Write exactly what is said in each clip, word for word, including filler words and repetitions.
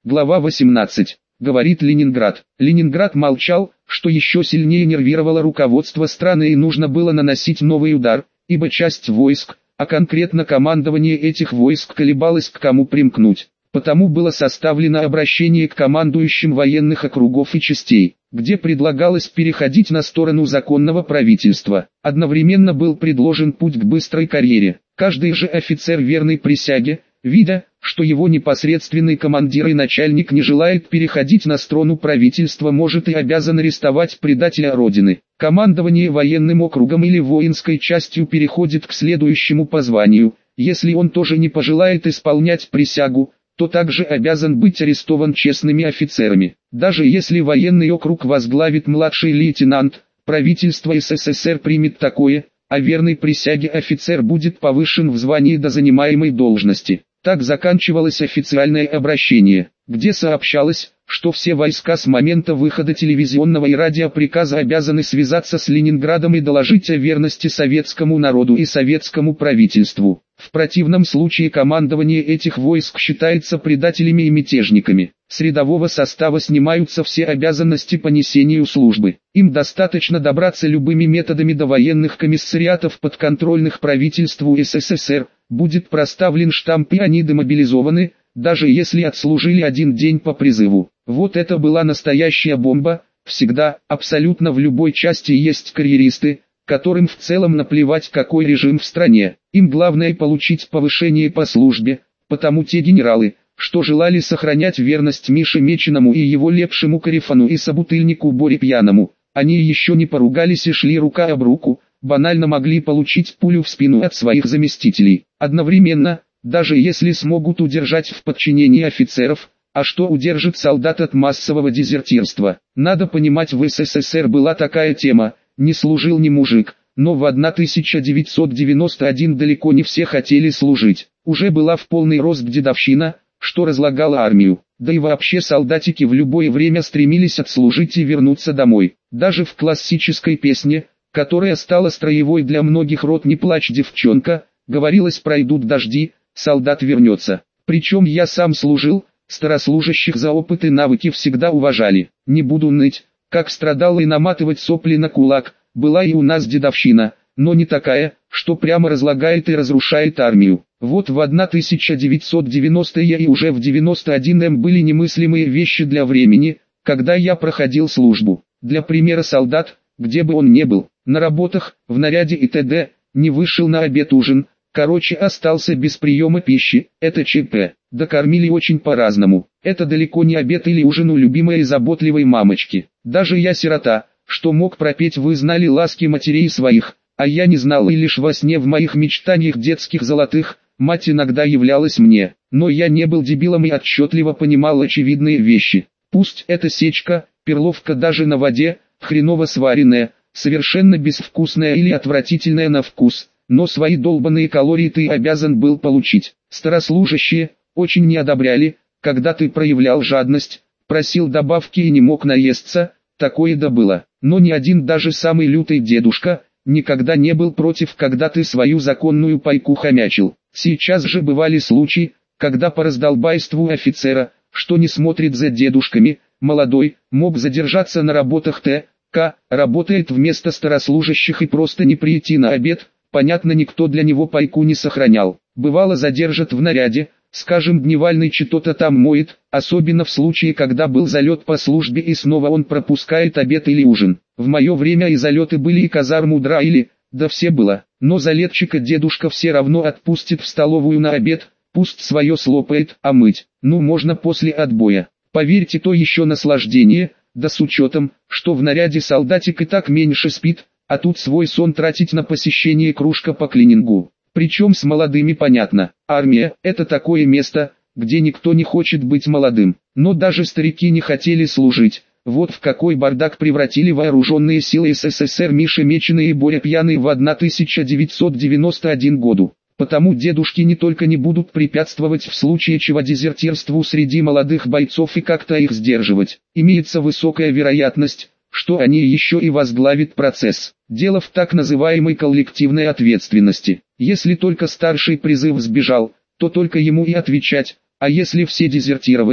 Глава восемнадцать. Говорит Ленинград. Ленинград молчал, что еще сильнее нервировало руководство страны, и нужно было наносить новый удар, ибо часть войск, а конкретно командование этих войск колебалось, к кому примкнуть. Потому было составлено обращение к командующим военных округов и частей, где предлагалось переходить на сторону законного правительства. Одновременно был предложен путь к быстрой карьере. Каждый же офицер верной присяге, видя, что его непосредственный командир и начальник не желает переходить на сторону правительства, может и обязан арестовать предателя Родины. Командование военным округом или воинской частью переходит к следующему по званию. Если он тоже не пожелает исполнять присягу, то также обязан быть арестован честными офицерами. Даже если военный округ возглавит младший лейтенант, правительство СССР примет такое, а верной присяге офицер будет повышен в звании до занимаемой должности. Так заканчивалось официальное обращение, где сообщалось, что все войска с момента выхода телевизионного и радиоприказа обязаны связаться с Ленинградом и доложить о верности советскому народу и советскому правительству. В противном случае командование этих войск считается предателями и мятежниками. С рядового состава снимаются все обязанности по несению службы. Им достаточно добраться любыми методами до военных комиссариатов подконтрольных правительству СССР, будет проставлен штамп и они демобилизованы, даже если отслужили один день по призыву. Вот это была настоящая бомба. Всегда, абсолютно в любой части есть карьеристы, которым в целом наплевать, какой режим в стране. Им главное получить повышение по службе, потому те генералы, что желали сохранять верность Мише Меченому и его лепшему корефану и собутыльнику Боре Пьяному, они еще не поругались и шли рука об руку, банально могли получить пулю в спину от своих заместителей. Одновременно, даже если смогут удержать в подчинении офицеров, а что удержит солдат от массового дезертирства? Надо понимать, в СССР была такая тема: не служил ни мужик, но в тысяча девятьсот девяносто первом далеко не все хотели служить. Уже была в полный рост дедовщина, что разлагала армию. Да и вообще солдатики в любое время стремились отслужить и вернуться домой. Даже в классической песне, которая стала строевой для многих рот «Не плачь, девчонка», говорилось: пройдут дожди, солдат вернется. Причем я сам служил, старослужащих за опыт и навыки всегда уважали. Не буду ныть, как страдал и наматывать сопли на кулак, была и у нас дедовщина, но не такая, что прямо разлагает и разрушает армию. Вот в тысяча девятьсот девяностом и уже в девяносто первом были немыслимые вещи для времени, когда я проходил службу. Для примера, солдат, где бы он ни был, на работах, в наряде и т.д., не вышел на обед-ужин, короче остался без приема пищи, это ЧП. Докормили очень по-разному. Это далеко не обед или ужин у любимой и заботливой мамочки. Даже я, сирота, что мог пропеть «Вы знали ласки матерей своих», а я не знал, и лишь во сне в моих мечтаниях детских золотых, мать иногда являлась мне. Но я не был дебилом и отчетливо понимал очевидные вещи. Пусть эта сечка, перловка даже на воде, хреново сваренная, совершенно безвкусная или отвратительная на вкус, но свои долбаные калории ты обязан был получить. Старослужащие очень не одобряли, когда ты проявлял жадность, просил добавки и не мог наесться, такое да было. Но ни один, даже самый лютый дедушка, никогда не был против, когда ты свою законную пайку хомячил. Сейчас же бывали случаи, когда по раздолбайству офицера, что не смотрит за дедушками, молодой, мог задержаться на работах т.к., работает вместо старослужащих и просто не прийти на обед. Понятно, никто для него пайку не сохранял. Бывало, задержат в наряде, скажем, дневальный что-то там моет, особенно в случае, когда был залет по службе и снова он пропускает обед или ужин. В мое время и залеты были, и казарму драили, да все было. Но залетчика дедушка все равно отпустит в столовую на обед, пусть свое слопает, а мыть, ну, можно после отбоя. Поверьте, то еще наслаждение, да с учетом, что в наряде солдатик и так меньше спит, а тут свой сон тратить на посещение кружка по клинингу. Причем с молодыми понятно. Армия – это такое место, где никто не хочет быть молодым. Но даже старики не хотели служить. Вот в какой бардак превратили вооруженные силы СССР Миша Меченый и Боря Пьяный в тысяча девятьсот девяносто первом году. Потому дедушки не только не будут препятствовать в случае чего дезертирству среди молодых бойцов и как-то их сдерживать. Имеется высокая вероятность, что они еще и возглавят процесс. Дело в так называемой коллективной ответственности. Если только старший призыв сбежал, то только ему и отвечать, а если все дезертировали,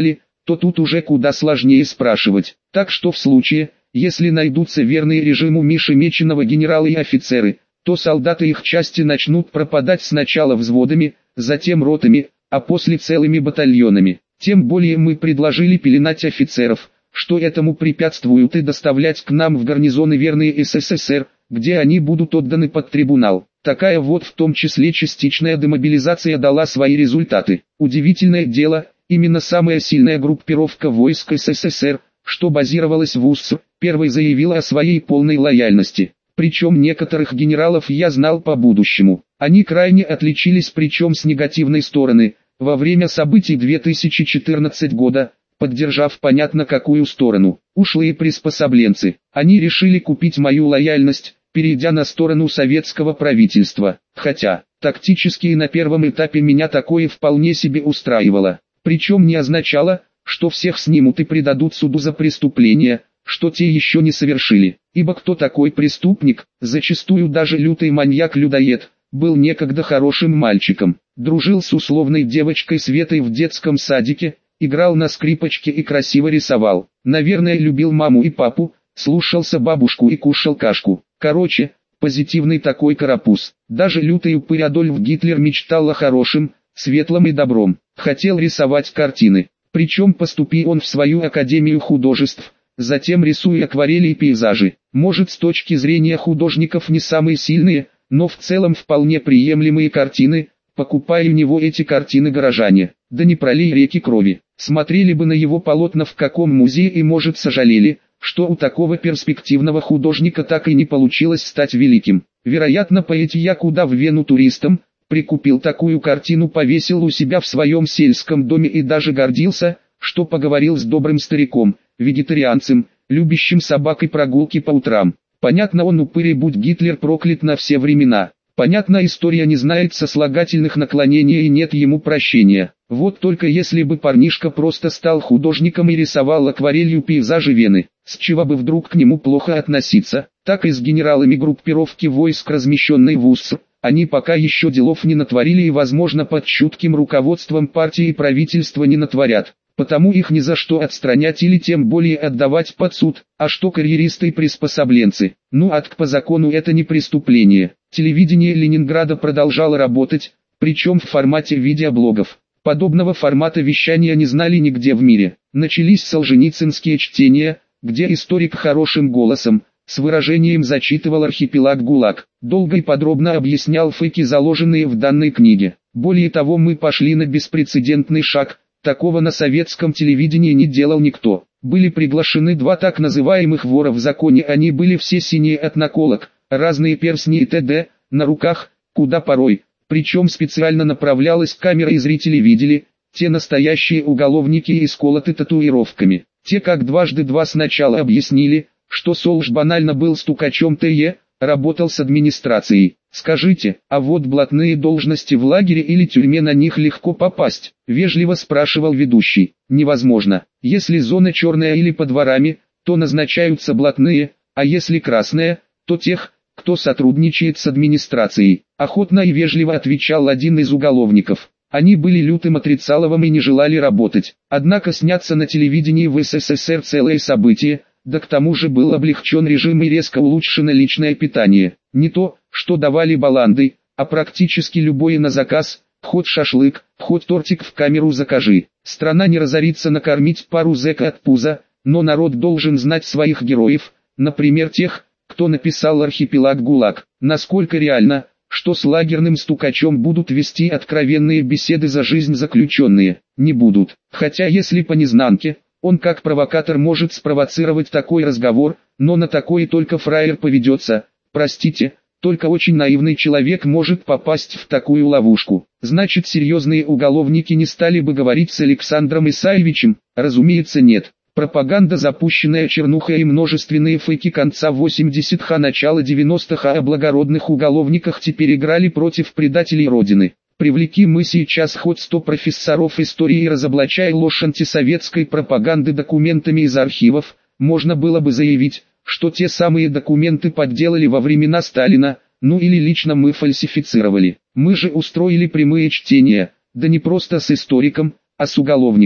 то тут уже куда сложнее спрашивать. Так что в случае, если найдутся верные режиму Миши Меченого генералы и офицеры, то солдаты их части начнут пропадать сначала взводами, затем ротами, а после целыми батальонами. Тем более мы предложили пеленать офицеров, что этому препятствуют, и доставлять к нам в гарнизоны верные СССР, где они будут отданы под трибунал. Такая вот в том числе частичная демобилизация дала свои результаты. Удивительное дело, именно самая сильная группировка войск СССР, что базировалась в УССР, первой заявила о своей полной лояльности. Причем некоторых генералов я знал по будущему. Они крайне отличились, причем с негативной стороны, во время событий две тысячи четырнадцатого года, поддержав понятно какую сторону. Ушлые приспособленцы. Они решили купить мою лояльность, перейдя на сторону советского правительства. Хотя, тактически на первом этапе меня такое вполне себе устраивало. Причем не означало, что всех снимут и предадут суду за преступления, что те еще не совершили. Ибо кто такой преступник, зачастую даже лютый маньяк-людоед, был некогда хорошим мальчиком, дружил с условной девочкой Светой в детском садике, играл на скрипочке и красиво рисовал. Наверное, любил маму и папу, слушался бабушку и кушал кашку. Короче, позитивный такой карапуз. Даже лютый упырь Адольф Гитлер мечтал о хорошем, светлом и добром. Хотел рисовать картины. Причем поступил он в свою академию художеств, затем рисуя акварели и пейзажи. Может, с точки зрения художников не самые сильные, но в целом вполне приемлемые картины, покупая у него эти картины горожане. Да не пролей реки крови. Смотрели бы на его полотна в каком музее и, может, сожалели, что у такого перспективного художника так и не получилось стать великим. Вероятно, поэти я куда в Вену туристом, прикупил такую картину, повесил у себя в своем сельском доме и даже гордился, что поговорил с добрым стариком, вегетарианцем, любящим собак и прогулки по утрам. Понятно, он упырь, и будь Гитлер проклят на все времена. Понятно, история не знает сослагательных наклонений и нет ему прощения. Вот только если бы парнишка просто стал художником и рисовал акварелью пейзажи Вены, с чего бы вдруг к нему плохо относиться? Так и с генералами группировки войск, размещенной в УССР, они пока еще делов не натворили и, возможно, под чутким руководством партии и правительства не натворят. Потому их ни за что отстранять или тем более отдавать под суд. А что карьеристы и приспособленцы? Ну, акт по закону это не преступление. Телевидение Ленинграда продолжало работать, причем в формате видеоблогов. Подобного формата вещания не знали нигде в мире. Начались солженицынские чтения, где историк хорошим голосом, с выражением зачитывал архипелаг ГУЛАГ. Долго и подробно объяснял фейки, заложенные в данной книге. Более того, мы пошли на беспрецедентный шаг. Такого на советском телевидении не делал никто. Были приглашены два так называемых вора в законе, они были все синие от наколок, разные перстни и т.д. на руках, куда порой, причем специально направлялась камера и зрители видели, те настоящие уголовники и сколоты татуировками. Те как дважды два сначала объяснили, что Солж банально был стукачом ТЕ, работал с администрацией. Скажите, а вот блатные должности в лагере или тюрьме, на них легко попасть? Вежливо спрашивал ведущий. Невозможно. Если зона черная или под ворами, то назначаются блатные, а если красная, то тех, кто сотрудничает с администрацией. Охотно и вежливо отвечал один из уголовников. Они были лютым отрицаловым и не желали работать. Однако сняться на телевидении в СССР целое событие, да к тому же был облегчен режим и резко улучшено личное питание. Не то, что давали баланды, а практически любое на заказ, хоть шашлык, хоть тортик в камеру закажи. Страна не разорится накормить пару зэка от пуза, но народ должен знать своих героев, например тех, кто написал архипелаг ГУЛАГ. Насколько реально, что с лагерным стукачом будут вести откровенные беседы за жизнь заключенные? Не будут. Хотя если по незнанке, он как провокатор может спровоцировать такой разговор, но на такой только фраер поведется. Простите, только очень наивный человек может попасть в такую ловушку. Значит, серьезные уголовники не стали бы говорить с Александром Исаевичем? Разумеется, нет. Пропаганда, запущенная чернухой, и множественные фейки конца восьмидесятых, а начала девяностых о благородных уголовниках теперь играли против предателей Родины. Привлеки мы сейчас хоть сто профессоров истории и разоблачай ложь антисоветской пропаганды документами из архивов, можно было бы заявить, что те самые документы подделали во времена Сталина, ну или лично мы фальсифицировали. Мы же устроили прямые чтения, да не просто с историком, а с уголовниками.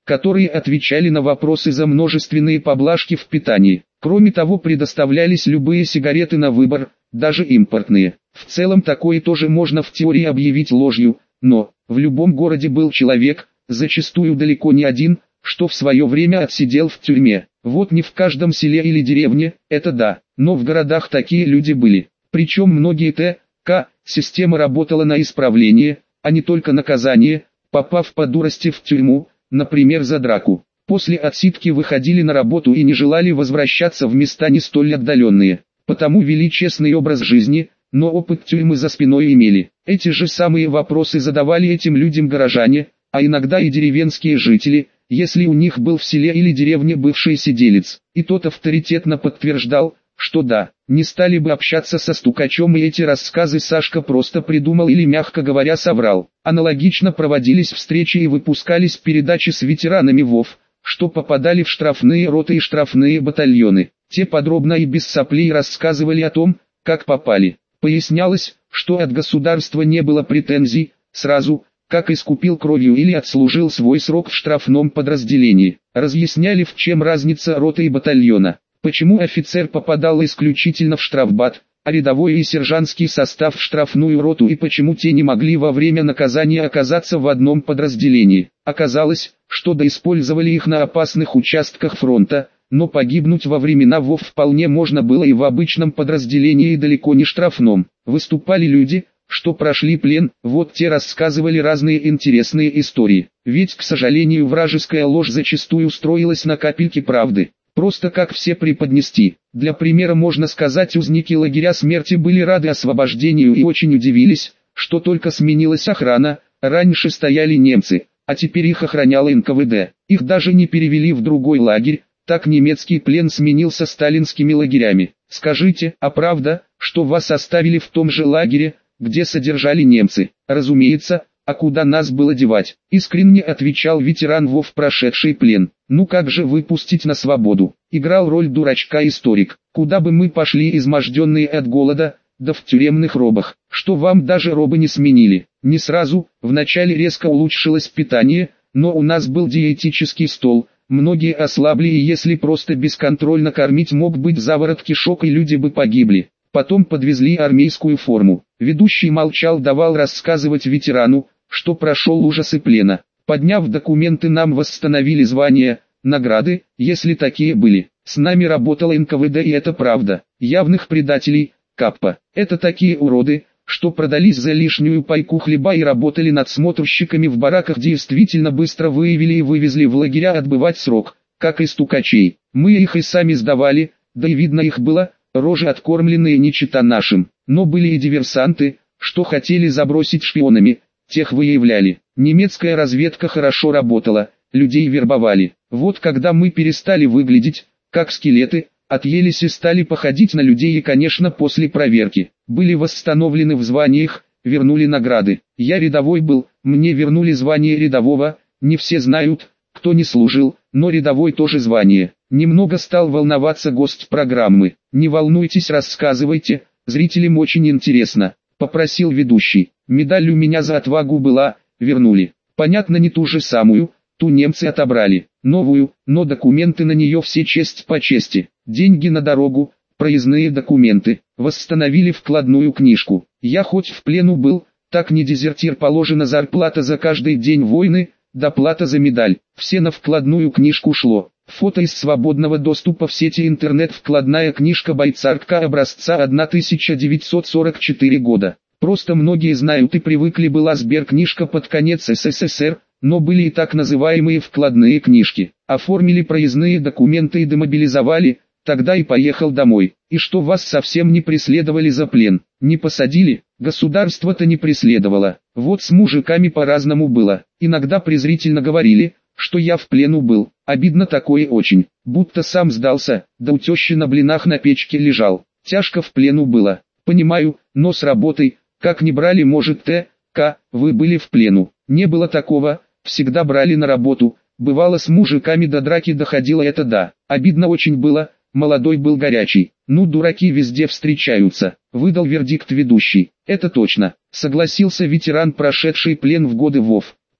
которые отвечали на вопросы за множественные поблажки в питании. Кроме того, предоставлялись любые сигареты на выбор, даже импортные. В целом такое тоже можно в теории объявить ложью, но в любом городе был человек, зачастую далеко не один, что в свое время отсидел в тюрьме. Вот не в каждом селе или деревне, это да, но в городах такие люди были. Причем многие Т К система работала на исправление, а не только наказание, попав по дурости в тюрьму, например за драку. После отсидки выходили на работу и не желали возвращаться в места не столь отдаленные. Потому вели честный образ жизни, но опыт тюрьмы за спиной имели. Эти же самые вопросы задавали этим людям горожане, а иногда и деревенские жители, если у них был в селе или деревне бывший сиделец. И тот авторитетно подтверждал, что да, не стали бы общаться со стукачом, и эти рассказы Сашка просто придумал или, мягко говоря, соврал. Аналогично проводились встречи и выпускались передачи с ветеранами ВОВ, что попадали в штрафные роты и штрафные батальоны. Те подробно и без соплей рассказывали о том, как попали. Пояснялось, что от государства не было претензий, сразу, как искупил кровью или отслужил свой срок в штрафном подразделении. Разъясняли, в чем разница роты и батальона. Почему офицер попадал исключительно в штрафбат, а рядовой и сержантский состав в штрафную роту, и почему те не могли во время наказания оказаться в одном подразделении. Оказалось, что доиспользовали их на опасных участках фронта, но погибнуть во времена ВОВ вполне можно было и в обычном подразделении, и далеко не штрафном. Выступали люди, что прошли плен, вот те рассказывали разные интересные истории. Ведь, к сожалению, вражеская ложь зачастую строилась на капельке правды. Просто как все преподнести. Для примера можно сказать, узники лагеря смерти были рады освобождению и очень удивились, что только сменилась охрана. Раньше стояли немцы, а теперь их охраняла эн ка вэ дэ. Их даже не перевели в другой лагерь, так немецкий плен сменился сталинскими лагерями. Скажите, а правда, что вас оставили в том же лагере, где содержали немцы? Разумеется. А куда нас было девать? Искренне отвечал ветеран ВОВ, прошедший плен. Ну как же выпустить на свободу? Играл роль дурачка историк. Куда бы мы пошли, изможденные от голода, да в тюремных робах? Что вам даже робы не сменили? Не сразу, вначале резко улучшилось питание, но у нас был диетический стол. Многие ослабли, и если просто бесконтрольно кормить, мог быть заворот кишок и люди бы погибли. Потом подвезли армейскую форму. Ведущий молчал, давал рассказывать ветерану, что прошел ужасы плена. Подняв документы, нам восстановили звания, награды, если такие были. С нами работала эн ка вэ дэ, и это правда. Явных предателей, каппа. Это такие уроды, что продались за лишнюю пайку хлеба и работали надсмотрщиками в бараках, действительно быстро выявили и вывезли в лагеря отбывать срок, как и стукачей. Мы их и сами сдавали, да и видно их было, рожи откормленные не чета нашим. Но были и диверсанты, что хотели забросить шпионами, тех выявляли. Немецкая разведка хорошо работала, людей вербовали. Вот когда мы перестали выглядеть, как скелеты, отъелись и стали походить на людей, и, конечно, после проверки, были восстановлены в званиях, вернули награды. Я рядовой был, мне вернули звание рядового, не все знают, кто не служил, но рядовой тоже звание. Немного стал волноваться гость программы. Не волнуйтесь, рассказывайте, зрителям очень интересно, попросил ведущий. Медаль у меня за отвагу была, вернули. Понятно, не ту же самую, ту немцы отобрали, новую, но документы на нее все честь по чести. Деньги на дорогу, проездные документы, восстановили вкладную книжку. Я хоть в плену был, так не дезертир, положена зарплата за каждый день войны, доплата за медаль. Все на вкладную книжку шло. Фото из свободного доступа в сети интернет. Вкладная книжка бойцарка образца тысяча девятьсот сорок четвёртого года. Просто многие знают и привыкли, была сберкнижка под конец эс эс эс эр, но были и так называемые вкладные книжки. Оформили проездные документы и демобилизовали, тогда и поехал домой. И что, вас совсем не преследовали за плен? Не посадили? Государство-то не преследовало. Вот с мужиками по-разному было. Иногда презрительно говорили, что я в плену был. Обидно такое очень, будто сам сдался, да у тещи на блинах на печке лежал. Тяжко в плену было. Понимаю, но с работой, как не брали, может, Т К, вы были в плену. Не было такого, всегда брали на работу. Бывало, с мужиками до драки доходило, это да. Обидно очень было, молодой был, горячий. Ну, дураки везде встречаются, выдал вердикт ведущий. Это точно, согласился ветеран, прошедший плен в годы ВОВ.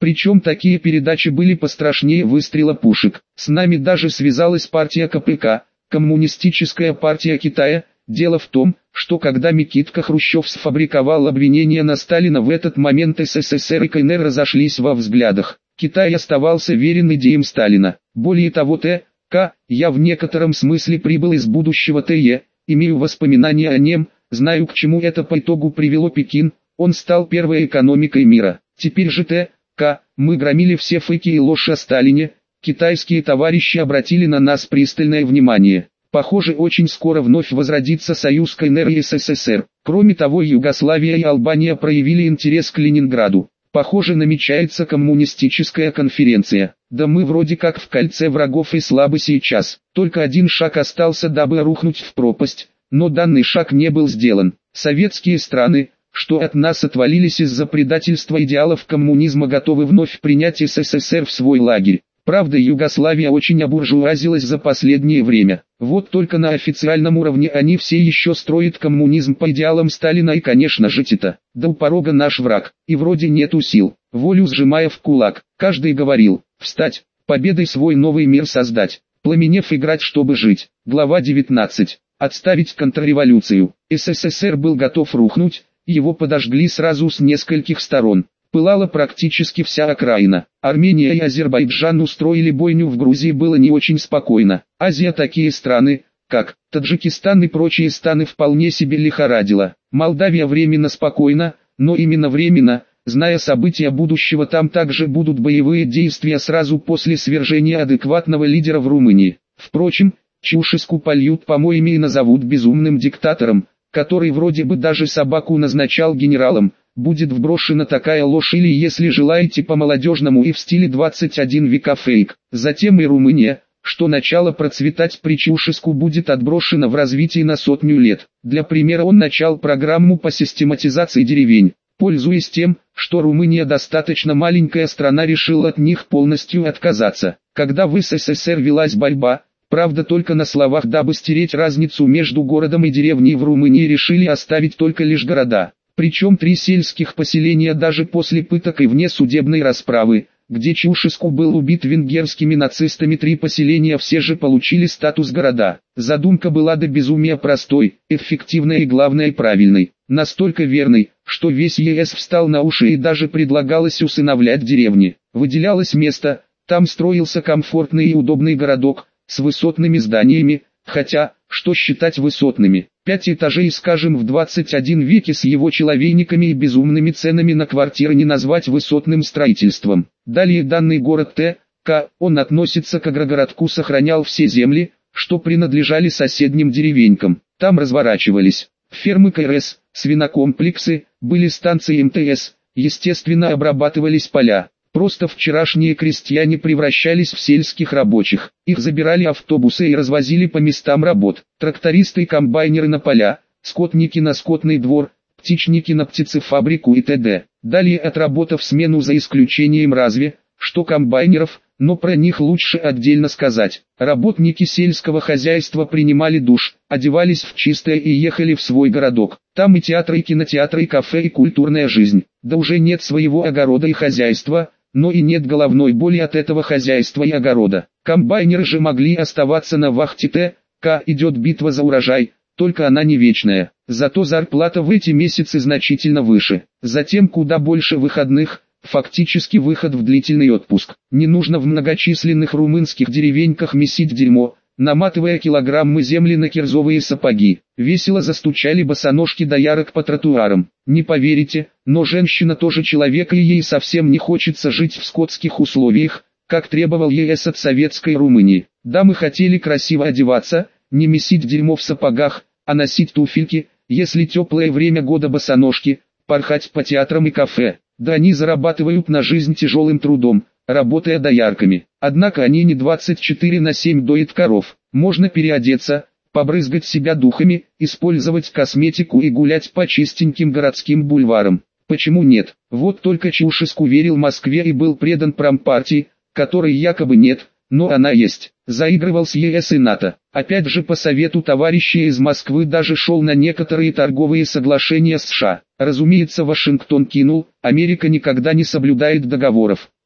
Причем такие передачи были пострашнее выстрела пушек. С нами даже связалась партия ка пэ ка, Коммунистическая партия Китая. Дело в том, что когда Микитка Хрущев сфабриковал обвинения на Сталина, в этот момент эс эс эс эр и ка эн эр разошлись во взглядах. Китай оставался верен идеям Сталина. Более того, Т. К. я в некотором смысле прибыл из будущего Т Е, имею воспоминания о нем, знаю, к чему это по итогу привело Пекин, он стал первой экономикой мира. Теперь же Т. К. мы громили все фейки и ложь о Сталине, китайские товарищи обратили на нас пристальное внимание. Похоже, очень скоро вновь возродится союз ка эн эр и эс эс эс эр. Кроме того, Югославия и Албания проявили интерес к Ленинграду. Похоже, намечается коммунистическая конференция. Да мы вроде как в кольце врагов и слабы сейчас. Только один шаг остался, дабы рухнуть в пропасть, но данный шаг не был сделан. Советские страны, что от нас отвалились из-за предательства идеалов коммунизма, готовы вновь принять эс эс эс эр в свой лагерь. Правда, Югославия очень обуржуазилась за последнее время. Вот только на официальном уровне они все еще строят коммунизм по идеалам Сталина, и, конечно же, Тита. Да у порога наш враг, и вроде нету сил. Волю сжимая в кулак, каждый говорил: встать, победой свой новый мир создать, пламенев играть, чтобы жить. Глава девятнадцать. Отставить контрреволюцию. эс эс эс эр был готов рухнуть, его подожгли сразу с нескольких сторон. Пылала практически вся окраина. Армения и Азербайджан устроили бойню, в Грузии было не очень спокойно. Азия такие страны, как Таджикистан и прочие страны, вполне себе лихорадила. Молдавия временно спокойна, но именно временно, зная события будущего, там также будут боевые действия сразу после свержения адекватного лидера в Румынии. Впрочем, Чаушеску польют помоями и назовут безумным диктатором, который вроде бы даже собаку назначал генералом. Будет вброшена такая ложь, или, если желаете по-молодежному и в стиле двадцать один века, фейк. Затем и Румыния, что начало процветать при Чаушеску, будет отброшена в развитии на сотню лет. Для примера он начал программу по систематизации деревень. Пользуясь тем, что Румыния достаточно маленькая страна, решил от них полностью отказаться. Когда в эс эс эс эр велась борьба, правда только на словах, дабы стереть разницу между городом и деревней, в Румынии решили оставить только лишь города. Причем три сельских поселения даже после пыток и внесудебной расправы, где Чаушеску был убит венгерскими нацистами, три поселения все же получили статус города. Задумка была до безумия простой, эффективной и, главное, правильной. Настолько верной, что весь е эс встал на уши, и даже предлагалось усыновлять деревни. Выделялось место, там строился комфортный и удобный городок, с высотными зданиями, хотя, что считать высотными? Пять этажей, скажем, в двадцать первом веке с его человейниками и безумными ценами на квартиры не назвать высотным строительством. Далее данный город Т. К. он относится к агрогородку, сохранял все земли, что принадлежали соседним деревенькам. Там разворачивались фермы ка эр эс, свинокомплексы, были станции эм тэ эс, естественно обрабатывались поля. Просто вчерашние крестьяне превращались в сельских рабочих. Их забирали автобусы и развозили по местам работ. Трактористы и комбайнеры на поля, скотники на скотный двор, птичники на птицефабрику и т.д. Далее, отработав смену, за исключением разве, что комбайнеров, но про них лучше отдельно сказать. Работники сельского хозяйства принимали душ, одевались в чистое и ехали в свой городок. Там и театры, и кинотеатры, и кафе, и культурная жизнь. Да уже нет своего огорода и хозяйства, но и нет головной боли от этого хозяйства и огорода. Комбайнеры же могли оставаться на вахте. Т. К. идет битва за урожай, только она не вечная. Зато зарплата в эти месяцы значительно выше. Затем куда больше выходных, фактически выход в длительный отпуск. Не нужно в многочисленных румынских деревеньках месить дерьмо, наматывая килограммы земли на кирзовые сапоги. Весело застучали босоножки доярок по тротуарам. Не поверите, но женщина тоже человек, и ей совсем не хочется жить в скотских условиях, как требовал е эс от советской Румынии. Дамы хотели красиво одеваться, не месить дерьмо в сапогах, а носить туфельки, если теплое время года босоножки, порхать по театрам и кафе. Да они зарабатывают на жизнь тяжелым трудом, работая доярками. Однако они не двадцать четыре на семь доят коров. Можно переодеться, побрызгать себя духами, использовать косметику и гулять по чистеньким городским бульварам. Почему нет? Вот только Чаушеску верил Москве и был предан промпартии, которой якобы нет, но она есть. Заигрывал с е эс и НАТО. Опять же, по совету товарищей из Москвы даже шел на некоторые торговые соглашения с США. Разумеется, Вашингтон кинул, Америка никогда не соблюдает договоров.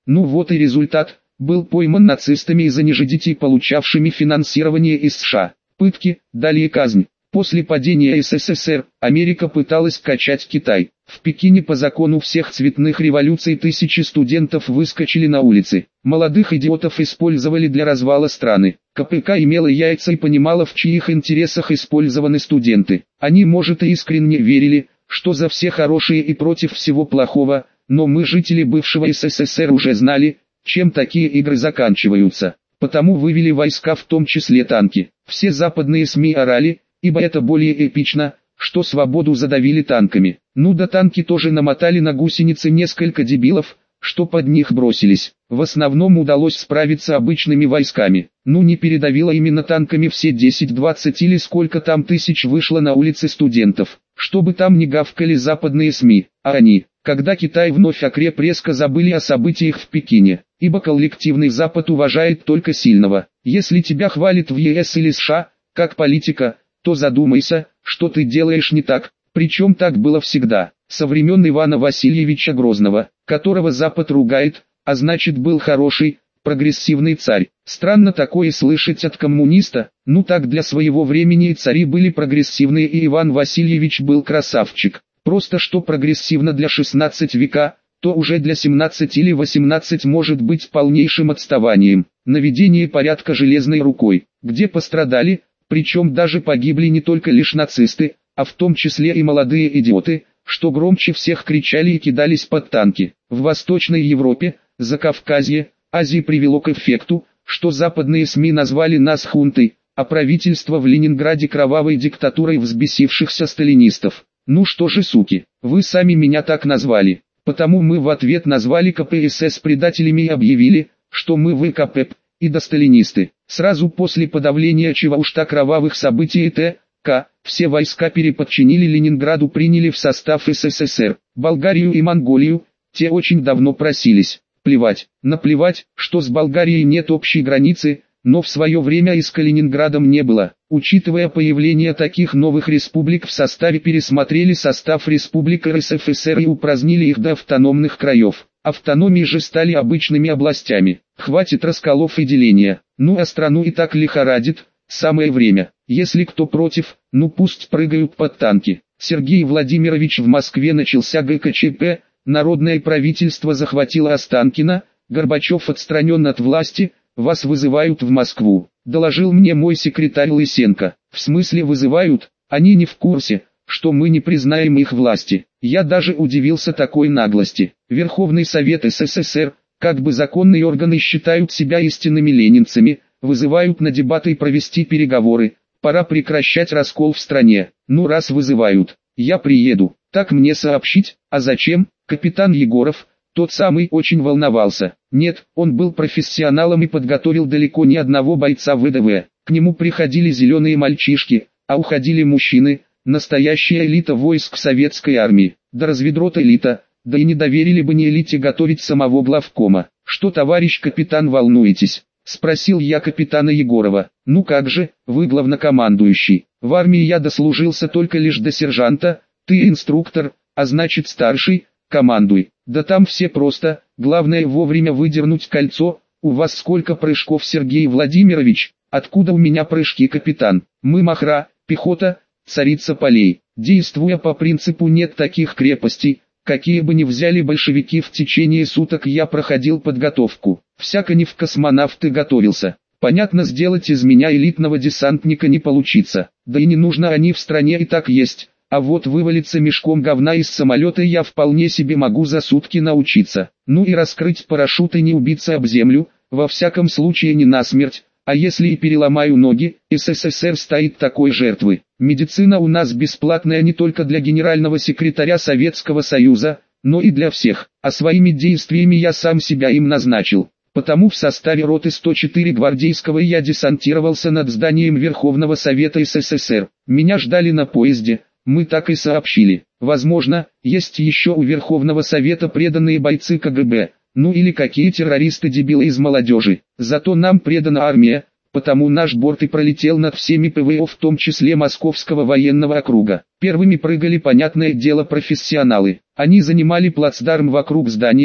Ну вот и результат, был пойман нацистами из-за нежидителей, получавшими финансирование из США. Пытки, далее казнь. После падения СССР, Америка пыталась качать Китай. В Пекине по закону всех цветных революций тысячи студентов выскочили на улицы. Молодых идиотов использовали для развала страны. ка пэ ка имела яйца и понимала, в чьих интересах использованы студенты. Они, может, и искренне верили, что за все хорошие и против всего плохого, но мы, жители бывшего СССР, уже знали, чем такие игры заканчиваются. Потому вывели войска, в том числе танки. Все западные СМИ орали, ибо это более эпично, что свободу задавили танками. Ну да, танки тоже намотали на гусеницы несколько дебилов, что под них бросились. В основном удалось справиться обычными войсками. Ну не передавило именно танками все десять-двадцать или сколько там тысяч вышло на улицы студентов. Чтобы там не гавкали западные СМИ, а они, когда Китай вновь окреп, резко забыли о событиях в Пекине, ибо коллективный Запад уважает только сильного. Если тебя хвалят в е эс или США, как политика, то задумайся, что ты делаешь не так, причем так было всегда, со времен Ивана Васильевича Грозного, которого Запад ругает, а значит был хороший, прогрессивный царь. Странно такое слышать от коммуниста, ну так для своего времени и цари были прогрессивные, и Иван Васильевич был красавчик. Просто что прогрессивно для шестнадцатого века, то уже для семнадцатого или восемнадцатого может быть полнейшим отставанием. Наведение порядка железной рукой, где пострадали, причем даже погибли не только лишь нацисты, а в том числе и молодые идиоты, что громче всех кричали и кидались под танки. В Восточной Европе, Закавказье, Азии привело к эффекту, что западные СМИ назвали нас хунтой, а правительство в Ленинграде кровавой диктатурой взбесившихся сталинистов. Ну что же, суки, вы сами меня так назвали, потому мы в ответ назвали ка пэ эс эс предателями и объявили, что мы вэ ка пэ пэ и досталинисты. Сразу после подавления чего уж так кровавых событий и т.к. все войска переподчинили Ленинграду, приняли в состав эс эс эс эр, Болгарию и Монголию, те очень давно просились. Плевать, наплевать, что с Болгарией нет общей границы, но в свое время и с Калининградом не было. Учитывая появление таких новых республик в составе, пересмотрели состав республик эр эс эф эс эр и упразднили их до автономных краев. Автономии же стали обычными областями. Хватит расколов и деления. Ну а страну и так лихорадит, самое время. Если кто против, ну пусть прыгают под танки. Сергей Владимирович, в Москве начался гэ ка че пэ, народное правительство захватило Останкино, Горбачев отстранен от власти, вас вызывают в Москву, доложил мне мой секретарь Лысенко. В смысле вызывают? Они не в курсе, что мы не признаем их власти. Я даже удивился такой наглости. Верховный Совет эс эс эс эр, как бы законные органы, считают себя истинными ленинцами, вызывают на дебаты и провести переговоры. Пора прекращать раскол в стране. Ну раз вызывают, я приеду. Так мне сообщить? А зачем? Капитан Егоров, тот самый, очень волновался. Нет, он был профессионалом и подготовил далеко не одного бойца вэ дэ вэ. К нему приходили зеленые мальчишки, а уходили мужчины, настоящая элита войск советской армии. Да разведрота элита, да и не доверили бы не элите готовить самого главкома. Что, товарищ капитан, волнуетесь? Спросил я капитана Егорова. Ну как же, вы главнокомандующий. В армии я дослужился только лишь до сержанта, ты инструктор, а значит старший, командуй. Да там все просто, главное вовремя выдернуть кольцо. У вас сколько прыжков, Сергей Владимирович? Откуда у меня прыжки, капитан? Мы махра, пехота, царица полей. Действуя по принципу «нет таких крепостей», какие бы ни взяли большевики, в течение суток я проходил подготовку. Всяко не в космонавты готовился. Понятно, сделать из меня элитного десантника не получится. Да и не нужно, они в стране и так есть. А вот вывалиться мешком говна из самолета я вполне себе могу за сутки научиться. Ну и раскрыть парашют и не убиться об землю, во всяком случае не насмерть. А если и переломаю ноги, эс эс эс эр стоит такой жертвы. Медицина у нас бесплатная не только для генерального секретаря Советского Союза, но и для всех. А своими действиями я сам себя им назначил. Потому в составе роты сто четыре гвардейского я десантировался над зданием Верховного Совета эс эс эс эр. Меня ждали на поезде, мы так и сообщили. Возможно, есть еще у Верховного Совета преданные бойцы ка гэ бэ. Ну или какие террористы-дебилы из молодежи. Зато нам предана армия, потому наш борт и пролетел над всеми пэ вэ о, в том числе Московского военного округа. Первыми прыгали, понятное дело, профессионалы. Они занимали плацдарм вокруг здания,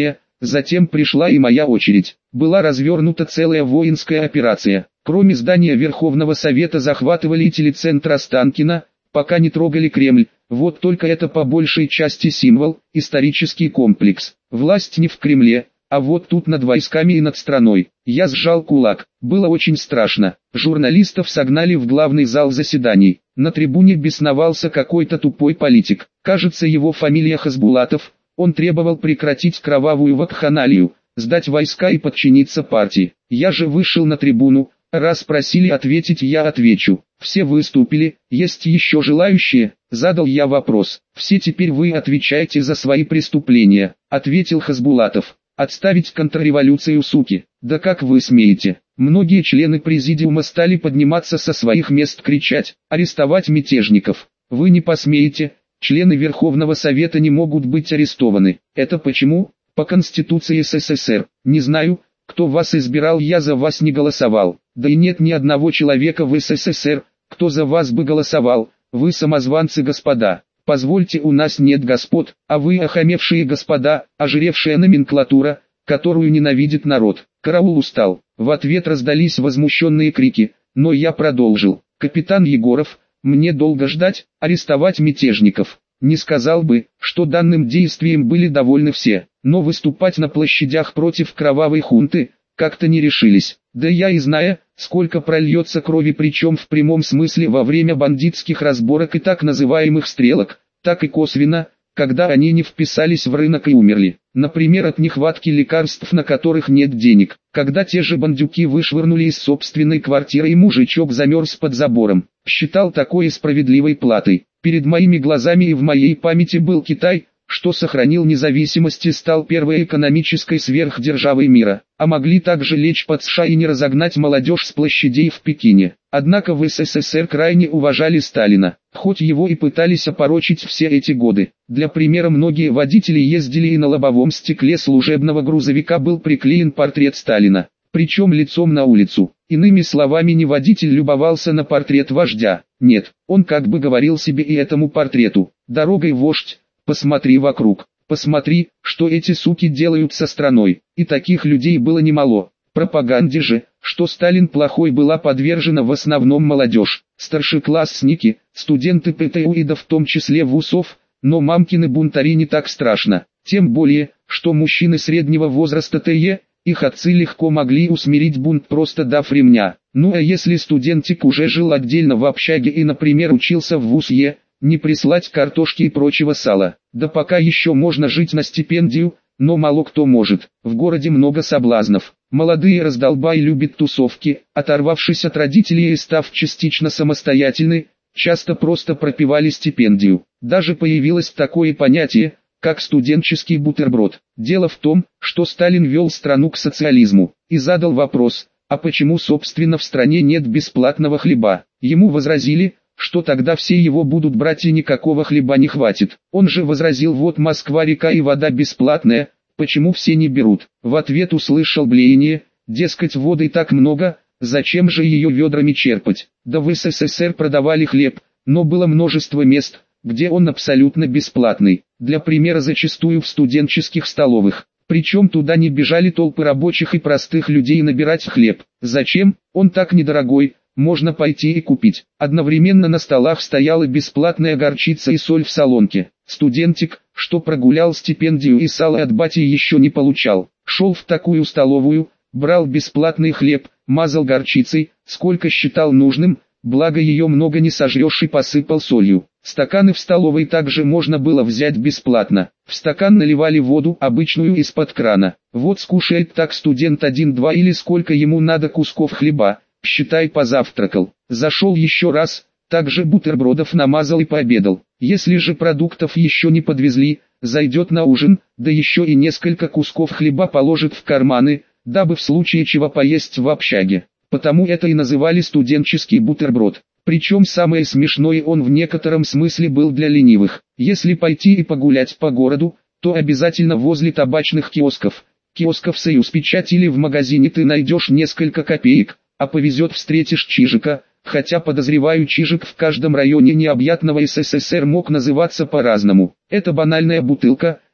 Затем пришла и моя очередь. Была развернута целая воинская операция. Кроме здания Верховного Совета захватывали и телецентр Останкино, пока не трогали Кремль. Вот только это по большей части символ, исторический комплекс. Власть не в Кремле, а вот тут над войсками и над страной. Я сжал кулак. Было очень страшно. Журналистов согнали в главный зал заседаний. На трибуне бесновался какой-то тупой политик. Кажется, его фамилия Хасбулатов. Он требовал прекратить кровавую вакханалию, сдать войска и подчиниться партии. Я же вышел на трибуну. Раз просили ответить, я отвечу. Все выступили, есть еще желающие? Задал я вопрос. Все теперь вы отвечаете за свои преступления, ответил Хасбулатов. Отставить контрреволюцию, суки. Да как вы смеете? Многие члены президиума стали подниматься со своих мест, кричать, арестовать мятежников. Вы не посмеете, члены Верховного Совета не могут быть арестованы. Это почему? По Конституции СССР. Не знаю, кто вас избирал, я за вас не голосовал. Да и нет ни одного человека в СССР, кто за вас бы голосовал. Вы самозванцы, господа. Позвольте, у нас нет господ, а вы охамевшие господа, ожиревшая номенклатура, которую ненавидит народ. Караул устал. В ответ раздались возмущенные крики, но я продолжил. Капитан Егоров, мне долго ждать, арестовать мятежников. Не сказал бы, что данным действием были довольны все, но выступать на площадях против кровавой хунты, как-то не решились. Да я и знаю, сколько прольется крови, причем в прямом смысле во время бандитских разборок и так называемых стрелок, так и косвенно, когда они не вписались в рынок и умерли. Например, от нехватки лекарств, на которых нет денег. Когда те же бандюки вышвырнули из собственной квартиры и мужичок замерз под забором. Считал такое справедливой платой. Перед моими глазами и в моей памяти был Китай, что сохранил независимость и стал первой экономической сверхдержавой мира, а могли также лечь под США и не разогнать молодежь с площадей в Пекине. Однако в СССР крайне уважали Сталина, хоть его и пытались опорочить все эти годы. Для примера, многие водители ездили и на лобовом стекле служебного грузовика был приклеен портрет Сталина, причем лицом на улицу. Иными словами, не водитель любовался на портрет вождя, нет, он как бы говорил себе и этому портрету: «Дорогой, вождь, посмотри вокруг, посмотри, что эти суки делают со страной». И таких людей было немало. Пропаганде же, что Сталин плохой, была подвержена в основном молодежь, старшеклассники, студенты ПТУ и да в том числе вузов, но мамкины бунтари не так страшно. Тем более, что мужчины среднего возраста ТЕ, их отцы легко могли усмирить бунт, просто дав ремня. Ну а если студентик уже жил отдельно в общаге и, например, учился в вуз Е, не прислать картошки и прочего сала. Да пока еще можно жить на стипендию, но мало кто может. В городе много соблазнов. Молодые раздолбаи любят тусовки, оторвавшись от родителей и став частично самостоятельны, часто просто пропивали стипендию. Даже появилось такое понятие, как студенческий бутерброд. Дело в том, что Сталин вел страну к социализму, и задал вопрос, а почему собственно в стране нет бесплатного хлеба? Ему возразили, что тогда все его будут брать и никакого хлеба не хватит. Он же возразил: вот Москва река и вода бесплатная, почему все не берут? В ответ услышал блеяние, дескать, воды так много, зачем же ее ведрами черпать? Да в СССР продавали хлеб, но было множество мест, где он абсолютно бесплатный. Для примера, зачастую в студенческих столовых. Причем туда не бежали толпы рабочих и простых людей набирать хлеб. Зачем? Он так недорогой. Можно пойти и купить. Одновременно на столах стояла бесплатная горчица и соль в солонке. Студентик, что прогулял стипендию и сало от бати еще не получал, шел в такую столовую, брал бесплатный хлеб, мазал горчицей, сколько считал нужным, благо ее много не сожрешь, и посыпал солью. Стаканы в столовой также можно было взять бесплатно. В стакан наливали воду, обычную из-под крана. Вот скушает так студент один-два или сколько ему надо кусков хлеба, считай, позавтракал. Зашел еще раз, также бутербродов намазал и пообедал. Если же продуктов еще не подвезли, зайдет на ужин, да еще и несколько кусков хлеба положит в карманы, дабы в случае чего поесть в общаге. Потому это и называли студенческий бутерброд. Причем самое смешное, он в некотором смысле был для ленивых. Если пойти и погулять по городу, то обязательно возле табачных киосков, киосков «Союзпечать» или в магазине ты найдешь несколько копеек, а повезет встретишь чижика, хотя подозреваю, чижик в каждом районе необъятного СССР мог называться по-разному. Это банальная бутылка,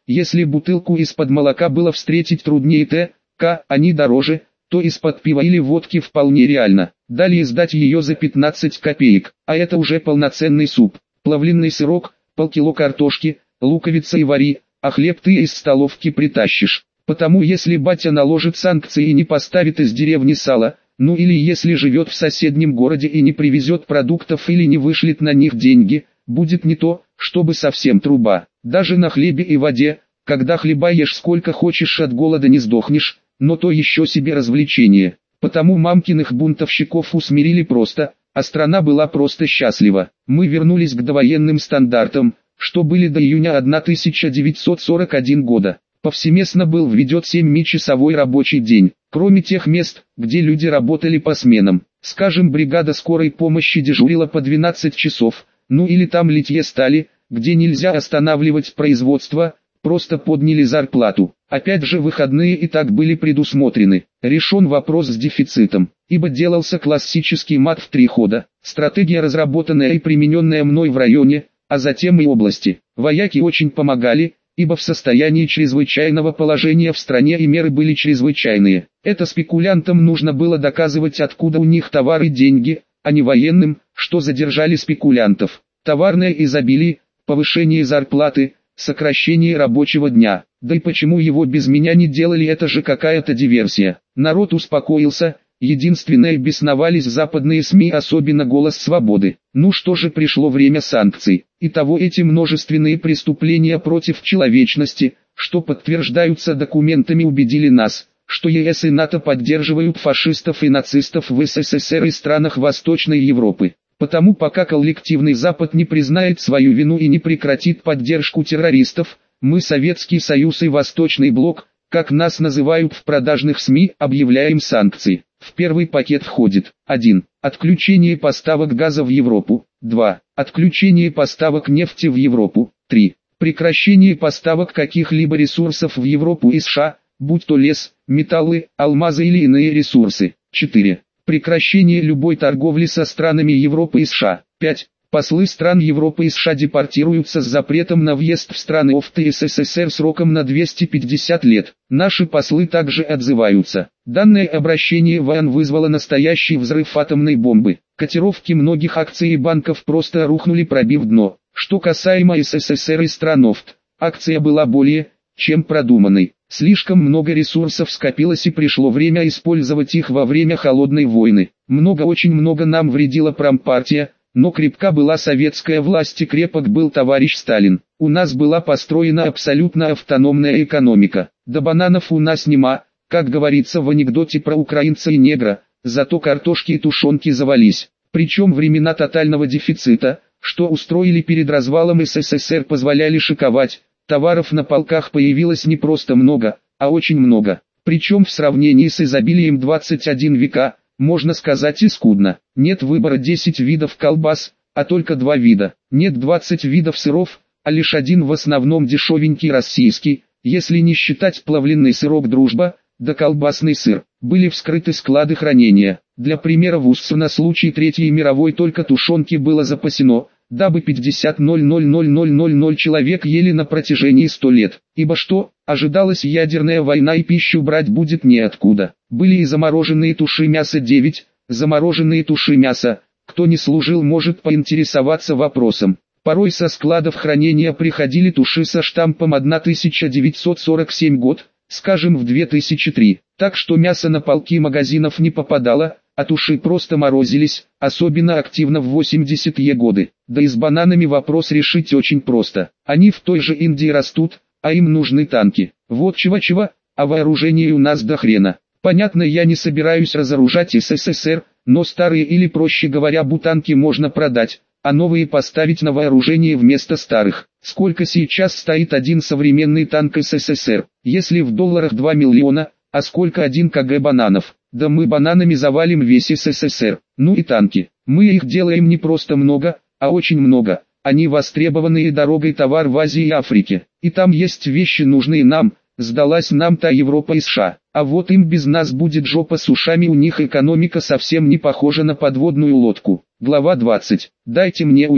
Если бутылку из-под молока было встретить труднее т к, они дороже, то из-под пива или водки вполне реально. Далее сдать ее за пятнадцать копеек, а это уже полноценный суп. Плавленый сырок, полкило картошки, луковица и вари, а хлеб ты из столовки притащишь. Потому если батя наложит санкции и не поставит из деревни сало, ну или если живет в соседнем городе и не привезет продуктов или не вышлет на них деньги, будет не то, чтобы совсем труба. Даже на хлебе и воде, когда хлеба ешь сколько хочешь, от голода не сдохнешь, но то еще себе развлечение. Потому мамкиных бунтовщиков усмирили просто, а страна была просто счастлива. Мы вернулись к довоенным стандартам, что были до июня тысяча девятьсот сорок первого года. Повсеместно был введен семичасовой рабочий день, кроме тех мест, где люди работали по сменам. Скажем, бригада скорой помощи дежурила по двенадцать часов, ну или там литье стали, где нельзя останавливать производство, просто подняли зарплату. Опять же, выходные и так были предусмотрены. Решен вопрос с дефицитом, ибо делался классический мат в три хода. Стратегия, разработанная и примененная мной в районе, а затем и области. Вояки очень помогали, ибо в состоянии чрезвычайного положения в стране и меры были чрезвычайные. Это спекулянтам нужно было доказывать, откуда у них товары и деньги, а не военным, что задержали спекулянтов. Товарное изобилие, повышение зарплаты, сокращение рабочего дня. Да и почему его без меня не делали, это же какая-то диверсия. Народ успокоился, единственное, бесновались западные СМИ, особенно «Голос свободы». Ну что же, пришло время санкций. Итого эти множественные преступления против человечности, что подтверждаются документами, убедили нас, что ЕС и НАТО поддерживают фашистов и нацистов в СССР и странах Восточной Европы. Потому пока коллективный Запад не признает свою вину и не прекратит поддержку террористов, мы, Советский Союз и Восточный Блок, как нас называют в продажных СМИ, объявляем санкции. В первый пакет входит один. Отключение поставок газа в Европу, два. Отключение поставок нефти в Европу, три. Прекращение поставок каких-либо ресурсов в Европу и США, будь то лес, металлы, алмазы или иные ресурсы, четыре. Прекращение любой торговли со странами Европы и США. пять. Послы стран Европы и США депортируются с запретом на въезд в страны ОФТ и СССР сроком на двести пятьдесят лет. Наши послы также отзываются. Данное обращение в ООН вызвало настоящий взрыв атомной бомбы. Котировки многих акций и банков просто рухнули, пробив дно. Что касаемо СССР и стран ОФТ, акция была более чем продуманной. Слишком много ресурсов скопилось и пришло время использовать их во время холодной войны. Много, очень много нам вредила промпартия, но крепка была советская власть и крепок был товарищ Сталин. У нас была построена абсолютно автономная экономика. До бананов у нас нема, как говорится в анекдоте про украинца и негра, зато картошки и тушенки завались. Причем времена тотального дефицита, что устроили перед развалом СССР, позволяли шиковать. Товаров на полках появилось не просто много, а очень много. Причем в сравнении с изобилием двадцать один века, можно сказать, и скудно. Нет выбора десять видов колбас, а только два вида. Нет двадцать видов сыров, а лишь один, в основном дешевенький российский, если не считать плавленый сырок «Дружба», да колбасный сыр. Были вскрыты склады хранения. Для примера, в УССР на случай Третьей мировой только тушенки было запасено, дабы пятьдесят тысяч человек ели на протяжении ста лет. Ибо что, ожидалась ядерная война и пищу брать будет неоткуда. Были и замороженные туши мяса девять, замороженные туши мяса. Кто не служил, может поинтересоваться вопросом. Порой со складов хранения приходили туши со штампом тысяча девятьсот сорок седьмой год, скажем, в две тысячи третьем. Так что мясо на полки магазинов не попадало, а туши просто морозились, особенно активно в восьмидесятые годы. Да и с бананами вопрос решить очень просто. Они в той же Индии растут, а им нужны танки. Вот чего-чего, а вооружение у нас до хрена. Понятно, я не собираюсь разоружать СССР, но старые, или проще говоря, бутанки можно продать, а новые поставить на вооружение вместо старых. Сколько сейчас стоит один современный танк СССР? Если в долларах два миллиона, а сколько один килограмм бананов? Да мы бананами завалим весь СССР. Ну и танки. Мы их делаем не просто много, а очень много. Они востребованный и дорогой товар в Азии и Африке. И там есть вещи, нужные нам. Сдалась нам-то Европа и США. А вот им без нас будет жопа с ушами, у них экономика совсем не похожа на подводную лодку. Глава двадцать. Дайте мне уйти.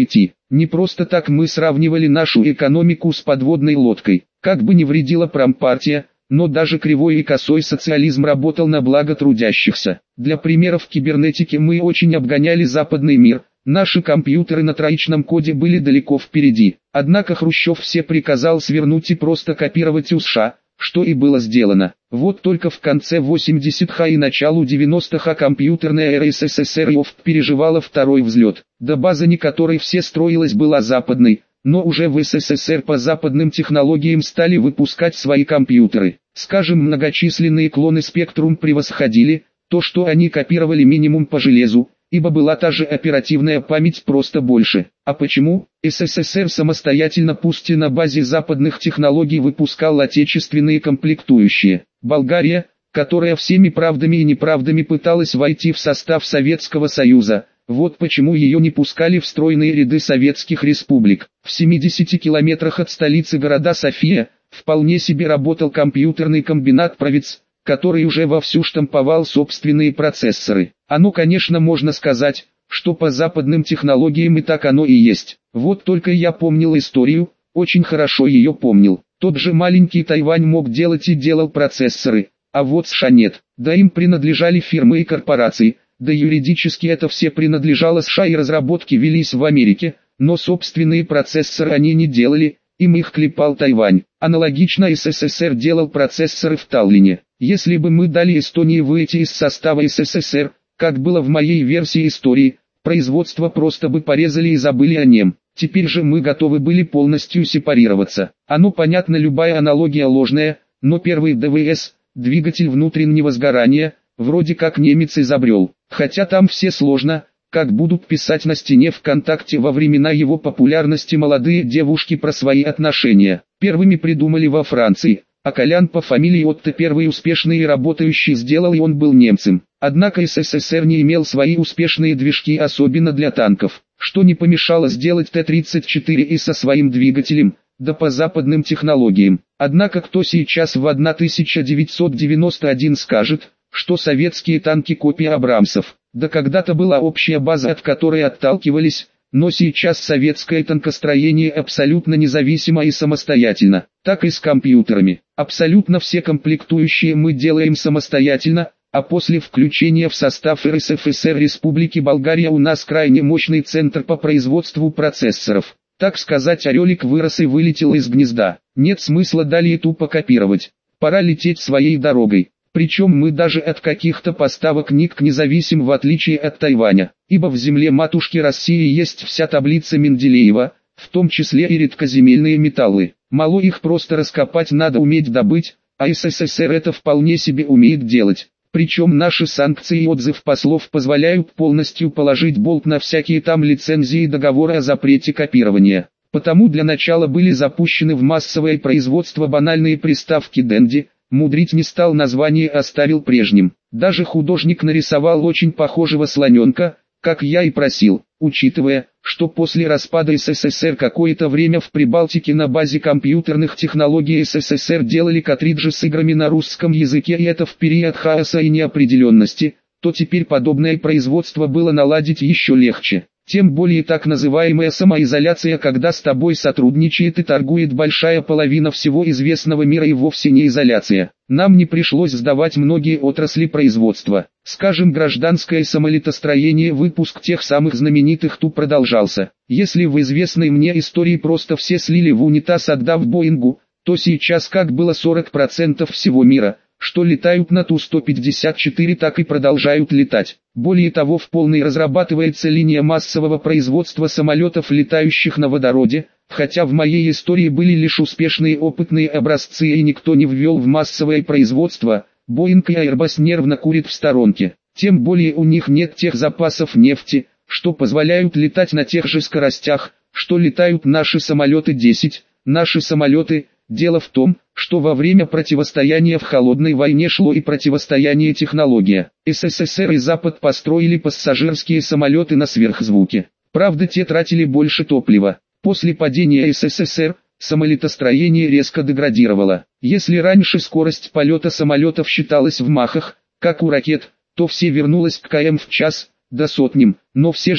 Не просто так мы сравнивали нашу экономику с подводной лодкой. Как бы ни вредила промпартия, но даже кривой и косой социализм работал на благо трудящихся. Для примера, в кибернетике мы очень обгоняли западный мир. Наши компьютеры на троичном коде были далеко впереди. Однако Хрущев все приказал свернуть и просто копировать у США, что и было сделано. Вот только в конце восьмидесятых и началу девяностых компьютерная эра СССР переживала второй взлет. До базы, не которой все строилась, была западной, но уже в СССР по западным технологиям стали выпускать свои компьютеры. Скажем, многочисленные клоны Spectrum превосходили то, что они копировали минимум по железу, ибо была та же оперативная память, просто больше. А почему? СССР самостоятельно, пусть и на базе западных технологий, выпускал отечественные комплектующие. Болгария, которая всеми правдами и неправдами пыталась войти в состав Советского Союза, вот почему ее не пускали в стройные ряды советских республик. В семидесяти километрах от столицы города София вполне себе работал компьютерный комбинат «Правец», который уже вовсю штамповал собственные процессоры. Оно, конечно, можно сказать, что по западным технологиям и так оно и есть. Вот только я помнил историю, очень хорошо ее помнил. Тот же маленький Тайвань мог делать и делал процессоры, а вот США нет. Да им принадлежали фирмы и корпорации, да юридически это все принадлежало США и разработки велись в Америке, но собственные процессоры они не делали, им их клепал Тайвань. Аналогично СССР делал процессоры в Таллине. Если бы мы дали Эстонии выйти из состава СССР, как было в моей версии истории, производство просто бы порезали и забыли о нем. Теперь же мы готовы были полностью сепарироваться. Оно понятно, любая аналогия ложная, но первый ДВС, двигатель внутреннего сгорания, вроде как немец изобрел. Хотя там все сложно, как будут писать на стене ВКонтакте во времена его популярности молодые девушки про свои отношения. Первыми придумали во Франции, а Колян по фамилии Отто первый успешный и работающий сделал, и он был немцем. Однако СССР не имел свои успешные движки, особенно для танков, что не помешало сделать Т тридцать четыре И со своим двигателем, да по западным технологиям. Однако кто сейчас в тысяча девятьсот девяносто один скажет, что советские танки копия Абрамсов? Да когда-то была общая база, от которой отталкивались, но сейчас советское танкостроение абсолютно независимо и самостоятельно. Так и с компьютерами. Абсолютно все комплектующие мы делаем самостоятельно, а после включения в состав эр эс эф эс эр Республики Болгария у нас крайне мощный центр по производству процессоров. Так сказать, орелик вырос и вылетел из гнезда. Нет смысла далее тупо копировать. Пора лететь своей дорогой. Причем мы даже от каких-то поставок ник не зависим, в отличие от Тайваня, ибо в земле матушки России есть вся таблица Менделеева, в том числе и редкоземельные металлы. Мало их просто раскопать, надо уметь добыть, а СССР это вполне себе умеет делать. Причем наши санкции и отзыв послов позволяют полностью положить болт на всякие там лицензии и договоры о запрете копирования. Потому для начала были запущены в массовое производство банальные приставки Dendy. Мудрить не стал, название оставил прежним. Даже художник нарисовал очень похожего слоненка, как я и просил. Учитывая, что после распада СССР какое-то время в Прибалтике на базе компьютерных технологий СССР делали картриджи с играми на русском языке, и это в период хаоса и неопределенности, то теперь подобное производство было наладить еще легче. Тем более так называемая самоизоляция, когда с тобой сотрудничает и торгует большая половина всего известного мира, и вовсе не изоляция. Нам не пришлось сдавать многие отрасли производства. Скажем, гражданское самолетостроение, выпуск тех самых знаменитых Ту продолжался. Если в известной мне истории просто все слили в унитаз, отдав Боингу, то сейчас как было сорок процентов всего мира, что летают на Ту сто пятьдесят четыре, так и продолжают летать. Более того, в полной разрабатывается линия массового производства самолетов, летающих на водороде, хотя в моей истории были лишь успешные опытные образцы и никто не ввел в массовое производство. Boeing и Airbus нервно курят в сторонке. Тем более у них нет тех запасов нефти, что позволяют летать на тех же скоростях, что летают наши самолеты десять, наши самолеты. Дело в том, что во время противостояния в холодной войне шло и противостояние технология. СССР и Запад построили пассажирские самолеты на сверхзвуке. Правда, те тратили больше топлива. После падения СССР, самолетостроение резко деградировало. Если раньше скорость полета самолетов считалась в махах, как у ракет, то все вернулось к км в час, до сотням, но все же.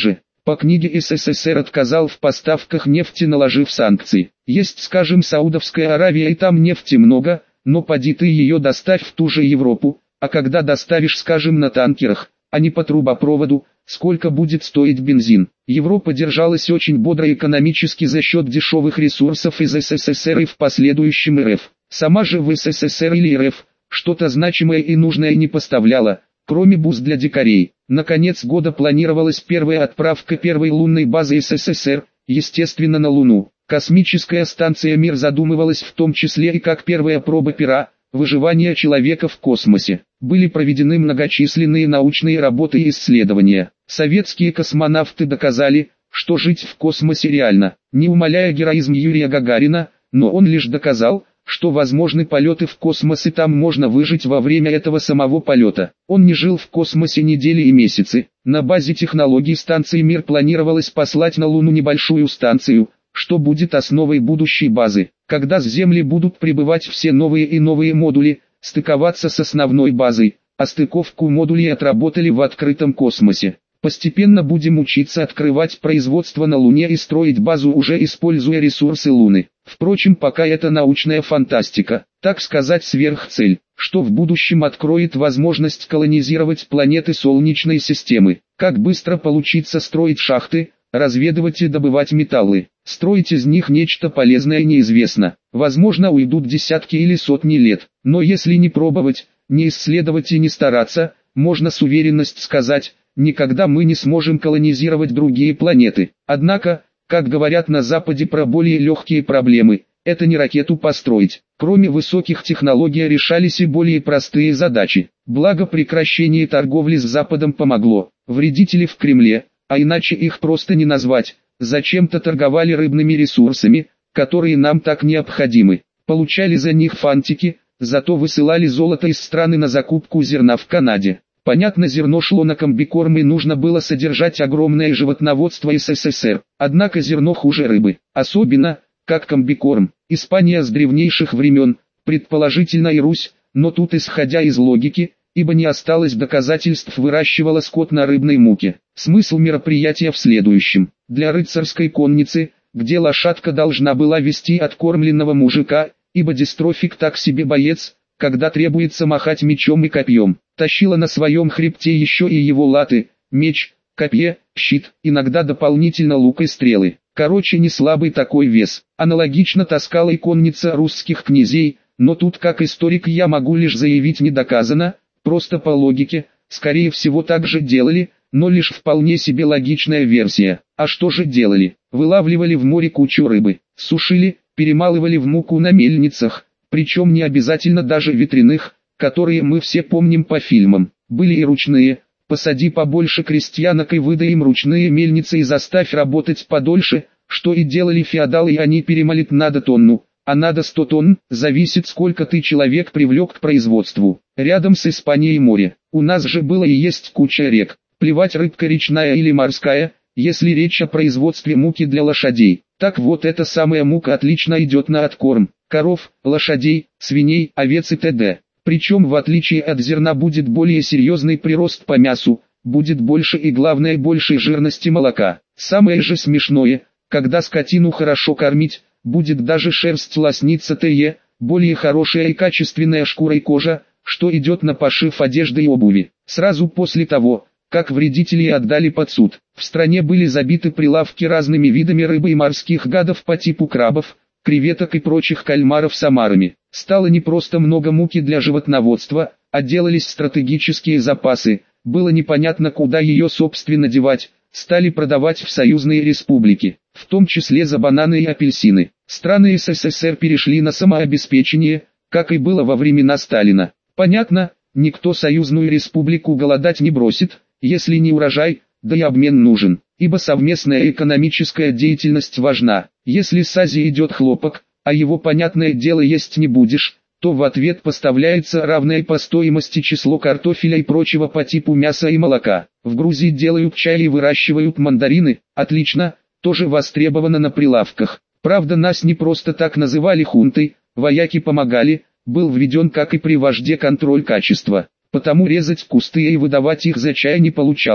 По книге СССР отказал в поставках нефти, наложив санкции. Есть, скажем, Саудовская Аравия, и там нефти много, но поди ты ее доставь в ту же Европу, а когда доставишь, скажем, на танкерах, а не по трубопроводу, сколько будет стоить бензин? Европа держалась очень бодро экономически за счет дешевых ресурсов из СССР и в последующем РФ. Сама же в СССР или РФ что-то значимое и нужное не поставляла, кроме буз для дикарей. На конец года планировалась первая отправка первой лунной базы СССР, естественно, на Луну. Космическая станция «Мир» задумывалась в том числе и как первая проба пера, выживания человека в космосе. Были проведены многочисленные научные работы и исследования. Советские космонавты доказали, что жить в космосе реально, не умаляя героизм Юрия Гагарина, но он лишь доказал, что возможны полеты в космос, и там можно выжить во время этого самого полета. Он не жил в космосе недели и месяцы. На базе технологий станции «Мир» планировалось послать на Луну небольшую станцию, что будет основой будущей базы. Когда с Земли будут прибывать все новые и новые модули, стыковаться с основной базой, а стыковку модулей отработали в открытом космосе. Постепенно будем учиться открывать производство на Луне и строить базу, уже используя ресурсы Луны. Впрочем, пока это научная фантастика, так сказать, сверхцель, что в будущем откроет возможность колонизировать планеты Солнечной системы. Как быстро получится строить шахты, разведывать и добывать металлы, строить из них нечто полезное, неизвестно. Возможно, уйдут десятки или сотни лет, но если не пробовать, не исследовать и не стараться, можно с уверенностью сказать, никогда мы не сможем колонизировать другие планеты. Однако, как говорят на Западе про более легкие проблемы, это не ракету построить. Кроме высоких технологий решались и более простые задачи. Благо прекращение торговли с Западом помогло. Вредители в Кремле, а иначе их просто не назвать, зачем-то торговали рыбными ресурсами, которые нам так необходимы. Получали за них фантики, зато высылали золото из страны на закупку зерна в Канаде. Понятно, зерно шло на комбикорм и нужно было содержать огромное животноводство СССР. Однако зерно хуже рыбы, особенно, как комбикорм. Испания с древнейших времен, предположительно и Русь, но тут исходя из логики, ибо не осталось доказательств, выращивала скот на рыбной муке. Смысл мероприятия в следующем. Для рыцарской конницы, где лошадка должна была вести откормленного мужика, ибо дистрофик так себе боец, когда требуется махать мечом и копьем, тащила на своем хребте еще и его латы, меч, копье, щит, иногда дополнительно лук и стрелы. Короче, не слабый такой вес. Аналогично таскала и конница русских князей, но тут как историк я могу лишь заявить, не доказано, просто по логике, скорее всего так же делали, но лишь вполне себе логичная версия. А что же делали? Вылавливали в море кучу рыбы, сушили, перемалывали в муку на мельницах, причем не обязательно даже ветряных, которые мы все помним по фильмам. Были и ручные. Посади побольше крестьянок и выдай им ручные мельницы и заставь работать подольше, что и делали феодалы, и они перемолят надо тонну, а надо сто тонн, зависит сколько ты человек привлек к производству. Рядом с Испанией море, у нас же было и есть куча рек, плевать рыбка речная или морская, если речь о производстве муки для лошадей. Так вот, эта самая мука отлично идет на откорм коров, лошадей, свиней, овец и т.д. Причем в отличие от зерна будет более серьезный прирост по мясу, будет больше и главное большей жирности молока. Самое же смешное, когда скотину хорошо кормить, будет даже шерсть лосниться т.е., более хорошая и качественная шкура и кожа, что идет на пошив одежды и обуви. Сразу после того, как вредители отдали под суд, в стране были забиты прилавки разными видами рыбы и морских гадов по типу крабов, креветок и прочих кальмаров с омарами. Стало не просто много муки для животноводства, а делались стратегические запасы, было непонятно, куда ее собственно девать, стали продавать в союзные республики, в том числе за бананы и апельсины. Страны СССР перешли на самообеспечение, как и было во времена Сталина. Понятно, никто союзную республику голодать не бросит, если не урожай, да и обмен нужен, ибо совместная экономическая деятельность важна. Если с Азии идет хлопок, а его, понятное дело, есть не будешь, то в ответ поставляется равное по стоимости число картофеля и прочего по типу мяса и молока. В Грузии делают чай и выращивают мандарины, отлично, тоже востребовано на прилавках. Правда, нас не просто так называли хунтой, вояки помогали, был введен, как и при вожде, контроль качества. Потому резать кусты и выдавать их за чай не получалось.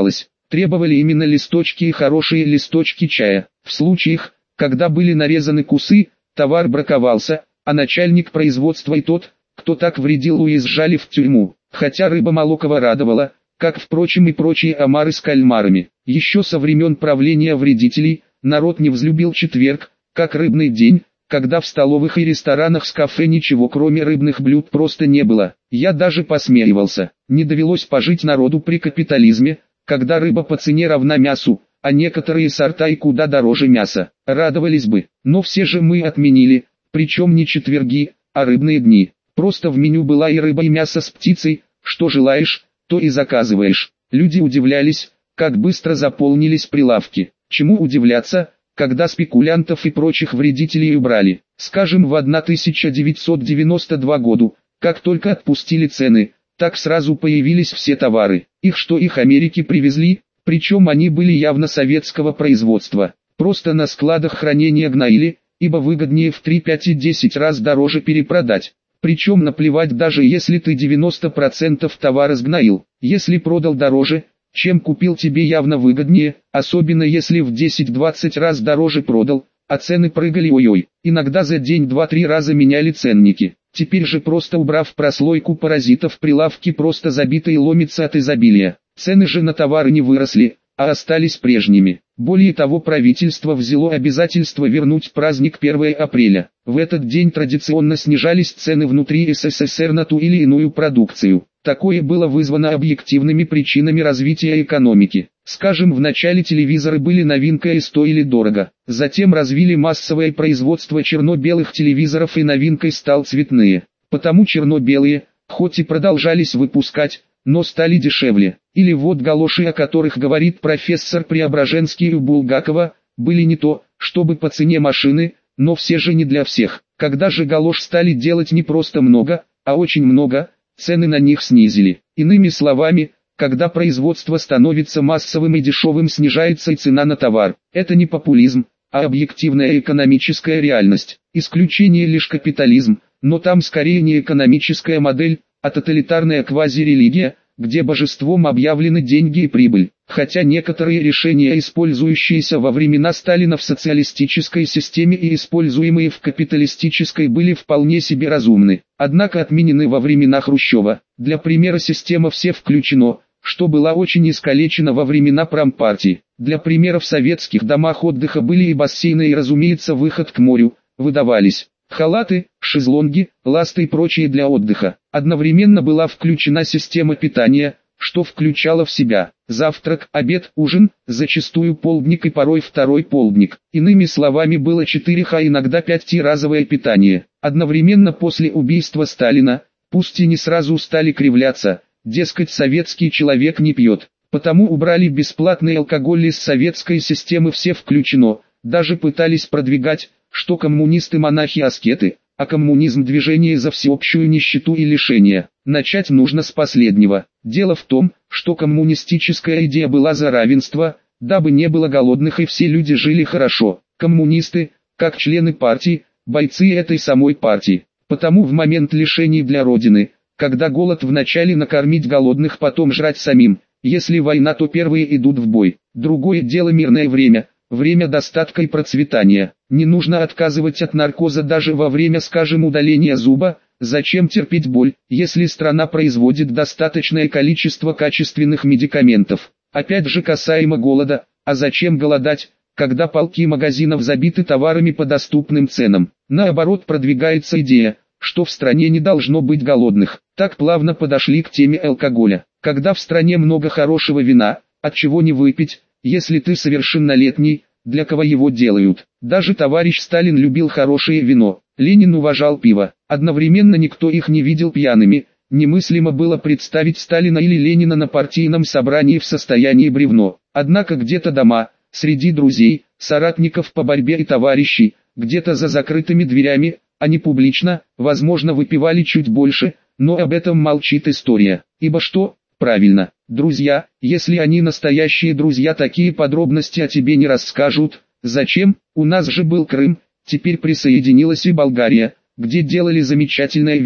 требовали именно листочки и хорошие листочки чая. В случаях, когда были нарезаны кусы, товар браковался, а начальник производства и тот, кто так вредил, уезжали в тюрьму. Хотя рыба Молокова радовала, как впрочем и прочие омары с кальмарами. Еще со времен правления вредителей, народ не взлюбил четверг, как рыбный день, когда в столовых и ресторанах с кафе ничего кроме рыбных блюд просто не было. Я даже посмеивался. Не довелось пожить народу при капитализме, когда рыба по цене равна мясу, а некоторые сорта и куда дороже мяса. Радовались бы, но все же мы отменили, причем не четверги, а рыбные дни. Просто в меню была и рыба, и мясо с птицей, что желаешь, то и заказываешь. Люди удивлялись, как быстро заполнились прилавки. Чему удивляться, когда спекулянтов и прочих вредителей убрали? Скажем, в тысяча девятьсот девяносто втором году, как только отпустили цены, так сразу появились все товары. Их что их Америки привезли, причем они были явно советского производства. Просто на складах хранения гноили, ибо выгоднее в три, пять и десять раз дороже перепродать. Причем наплевать, даже если ты девяносто процентов товара сгноил. Если продал дороже, чем купил, тебе явно выгоднее, особенно если в десять-двадцать раз дороже продал, а цены прыгали ой-ой. Иногда за день два-три раза меняли ценники. Теперь же, просто убрав прослойку паразитов, прилавки просто забиты и ломятся от изобилия. Цены же на товары не выросли, а остались прежними. Более того, правительство взяло обязательство вернуть праздник первого апреля. В этот день традиционно снижались цены внутри СССР на ту или иную продукцию. Такое было вызвано объективными причинами развития экономики. Скажем, в начале телевизоры были новинкой и стоили дорого. Затем развили массовое производство черно-белых телевизоров и новинкой стал цветные. Потому черно-белые, хоть и продолжались выпускать, но стали дешевле. Или вот галоши, о которых говорит профессор Преображенский у Булгакова, были не то, чтобы по цене машины, но все же не для всех. Когда же галош стали делать не просто много, а очень много, цены на них снизили. Иными словами, когда производство становится массовым и дешевым, снижается и цена на товар. Это не популизм, а объективная экономическая реальность. Исключение лишь капитализм, но там скорее не экономическая модель, а тоталитарная квазирелигия, где божеством объявлены деньги и прибыль. Хотя некоторые решения, использующиеся во времена Сталина в социалистической системе и используемые в капиталистической, были вполне себе разумны. Однако отменены во времена Хрущева. Для примера, система «Все включено», что была очень искалечена во времена промпартии. Для примера, в советских домах отдыха были и бассейны, и, разумеется, выход к морю, выдавались халаты, шезлонги, ласты и прочее для отдыха. Одновременно была включена система питания, что включало в себя завтрак, обед, ужин, зачастую полдник и порой второй полдник. Иными словами, было четыре ха, иногда пятиразовое питание. Одновременно после убийства Сталина, пусть и не сразу, стали кривляться, дескать, советский человек не пьет. Потому убрали бесплатный алкоголь из советской системы «Все включено», даже пытались продвигать, что коммунисты монахи-аскеты, а коммунизм движение за всеобщую нищету и лишение. Начать нужно с последнего. Дело в том, что коммунистическая идея была за равенство, дабы не было голодных и все люди жили хорошо. Коммунисты, как члены партии, бойцы этой самой партии. Потому в момент лишений для Родины, когда голод вначале накормить голодных, потом жрать самим, если война, то первые идут в бой. Другое дело мирное время. Время достатка и процветания. Не нужно отказывать от наркоза даже во время, скажем, удаления зуба. Зачем терпеть боль, если страна производит достаточное количество качественных медикаментов? Опять же касаемо голода, а зачем голодать, когда полки магазинов забиты товарами по доступным ценам? Наоборот, продвигается идея, что в стране не должно быть голодных. Так плавно подошли к теме алкоголя. Когда в стране много хорошего вина, от чего не выпить, если ты совершеннолетний, для кого его делают? Даже товарищ Сталин любил хорошее вино, Ленин уважал пиво. Одновременно никто их не видел пьяными. Немыслимо было представить Сталина или Ленина на партийном собрании в состоянии бревно. Однако где-то дома, среди друзей, соратников по борьбе и товарищей, где-то за закрытыми дверями, они публично, возможно, выпивали чуть больше, но об этом молчит история. Ибо что? Правильно, друзья, если они настоящие друзья, такие подробности о тебе не расскажут. Зачем? У нас же был Крым, теперь присоединилась и Болгария, где делали замечательное вино.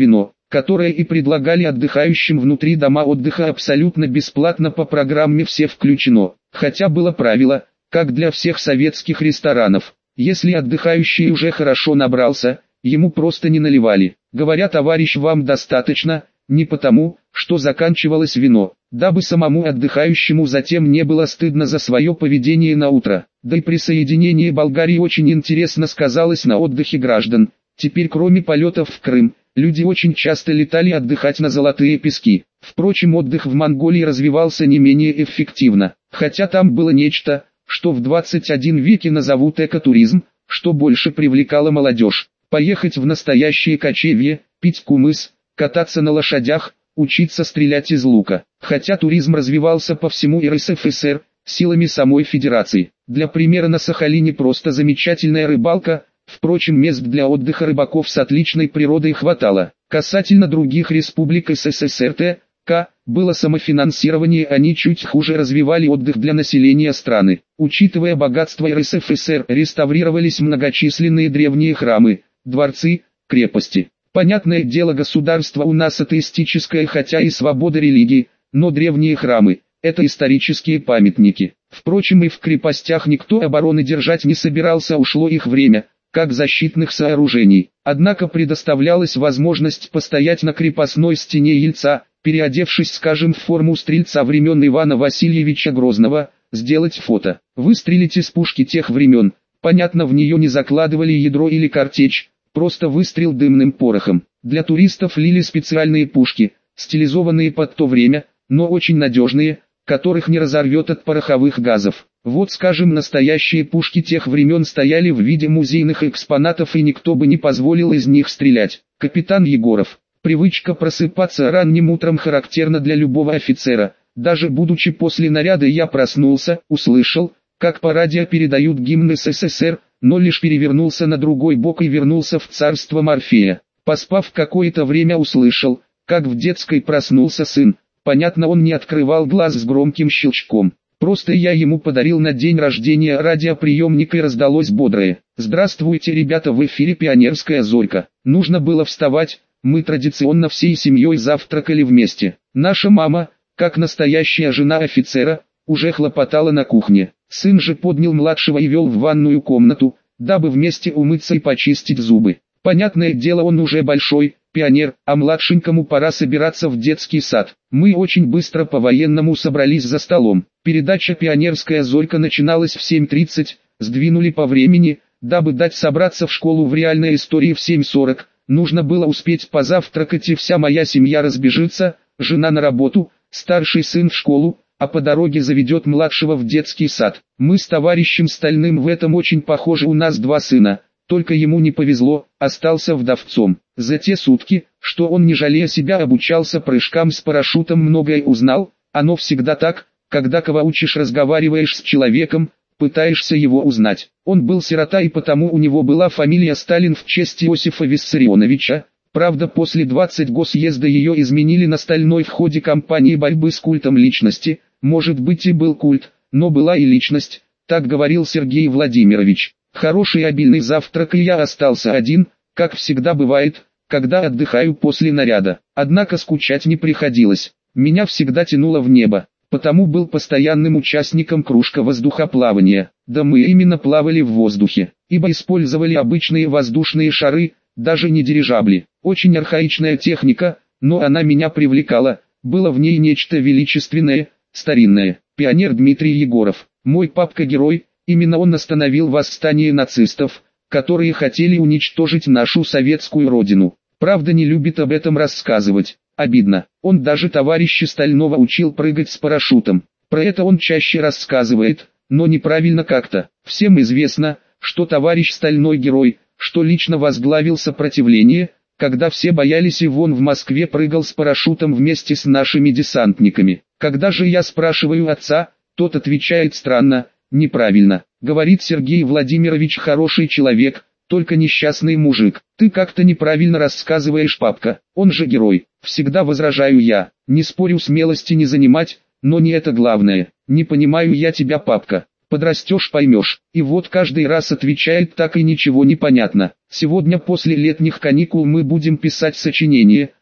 которые и предлагали отдыхающим внутри дома отдыха абсолютно бесплатно по программе «Все включено». Хотя было правило, как для всех советских ресторанов, если отдыхающий уже хорошо набрался, ему просто не наливали. Говоря: товарищ, вам достаточно, не потому, что заканчивалось вино, дабы самому отдыхающему затем не было стыдно за свое поведение на утро. Да и присоединение Болгарии очень интересно сказалось на отдыхе граждан. Теперь, кроме полетов в Крым, люди очень часто летали отдыхать на Золотые пески. Впрочем, отдых в Монголии развивался не менее эффективно, хотя там было нечто, что в двадцать первом веке назовут экотуризм, что больше привлекало молодежь. Поехать в настоящее кочевье, пить кумыс, кататься на лошадях, учиться стрелять из лука. Хотя туризм развивался по всему эр эс эф эс эр, силами самой Федерации. Для примера, на Сахалине просто замечательная рыбалка, впрочем, мест для отдыха рыбаков с отличной природой хватало. Касательно других республик эс эс эс эр тэ ка, было самофинансирование, они чуть хуже развивали отдых для населения страны. Учитывая богатство эр эс эф эс эр, реставрировались многочисленные древние храмы, дворцы, крепости. Понятное дело, государство у нас атеистическое, хотя и свобода религии, но древние храмы – это исторические памятники. Впрочем, и в крепостях никто обороны держать не собирался, ушло их время, как защитных сооружений. Однако предоставлялась возможность постоять на крепостной стене Ельца, переодевшись, скажем, в форму стрельца времен Ивана Васильевича Грозного, сделать фото. Выстрелить из пушки тех времен, понятно, в нее не закладывали ядро или картечь, просто выстрел дымным порохом. Для туристов лили специальные пушки, стилизованные под то время, но очень надежные, которых не разорвет от пороховых газов. Вот, скажем, настоящие пушки тех времен стояли в виде музейных экспонатов, и никто бы не позволил из них стрелять. Капитан Егоров. Привычка просыпаться ранним утром характерна для любого офицера. Даже будучи после наряда, я проснулся, услышал, как по радио передают гимн эс эс эс эр, но лишь перевернулся на другой бок и вернулся в царство Морфея. Поспав какое-то время, услышал, как в детской проснулся сын. Понятно, он не открывал глаз с громким щелчком. Просто я ему подарил на день рождения радиоприемник, и раздалось бодрое: «Здравствуйте, ребята, в эфире Пионерская зорька». Нужно было вставать, мы традиционно всей семьей завтракали вместе. Наша мама, как настоящая жена офицера, уже хлопотала на кухне. Сын же поднял младшего и вел в ванную комнату, дабы вместе умыться и почистить зубы. Понятное дело, он уже большой, пионер, а младшенькому пора собираться в детский сад. Мы очень быстро по-военному собрались за столом. Передача «Пионерская зорька» начиналась в семь тридцать, сдвинули по времени, дабы дать собраться в школу в реальной истории в семь сорок. Нужно было успеть позавтракать, и вся моя семья разбежится, жена на работу, старший сын в школу, а по дороге заведет младшего в детский сад. Мы с товарищем Стальным в этом очень похожи, у нас два сына. Только ему не повезло, остался вдовцом. За те сутки, что он, не жалея себя, обучался прыжкам с парашютом, многое узнал. Оно всегда так, когда кого учишь, разговариваешь с человеком, пытаешься его узнать. Он был сирота, и потому у него была фамилия Сталин в честь Иосифа Виссарионовича. Правда, после двадцатого госсъезда ее изменили на Стальной в ходе кампании борьбы с культом личности. Может быть, и был культ, но была и личность, так говорил Сергей Владимирович. Хороший обильный завтрак, и я остался один, как всегда бывает, когда отдыхаю после наряда. Однако скучать не приходилось. Меня всегда тянуло в небо, потому был постоянным участником кружка воздухоплавания. Да мы именно плавали в воздухе, ибо использовали обычные воздушные шары, даже не дирижабли. Очень архаичная техника, но она меня привлекала, было в ней нечто величественное, старинное. Пионер Дмитрий Егоров, мой папка-герой. Именно он остановил восстание нацистов, которые хотели уничтожить нашу советскую родину. Правда, не любит об этом рассказывать. Обидно. Он даже товарища Стального учил прыгать с парашютом. Про это он чаще рассказывает, но неправильно как-то. Всем известно, что товарищ Стальной герой, что лично возглавил сопротивление, когда все боялись, и вон в Москве прыгал с парашютом вместе с нашими десантниками. Когда же я спрашиваю отца, тот отвечает странно. Неправильно, говорит Сергей Владимирович, хороший человек, только несчастный мужик. Ты как-то неправильно рассказываешь, папка, он же герой. Всегда возражаю я, не спорю, смелости не занимать, но не это главное. Не понимаю я тебя, папка. Подрастешь, поймешь. И вот каждый раз отвечает так, и ничего не понятно. Сегодня после летних каникул мы будем писать сочинение,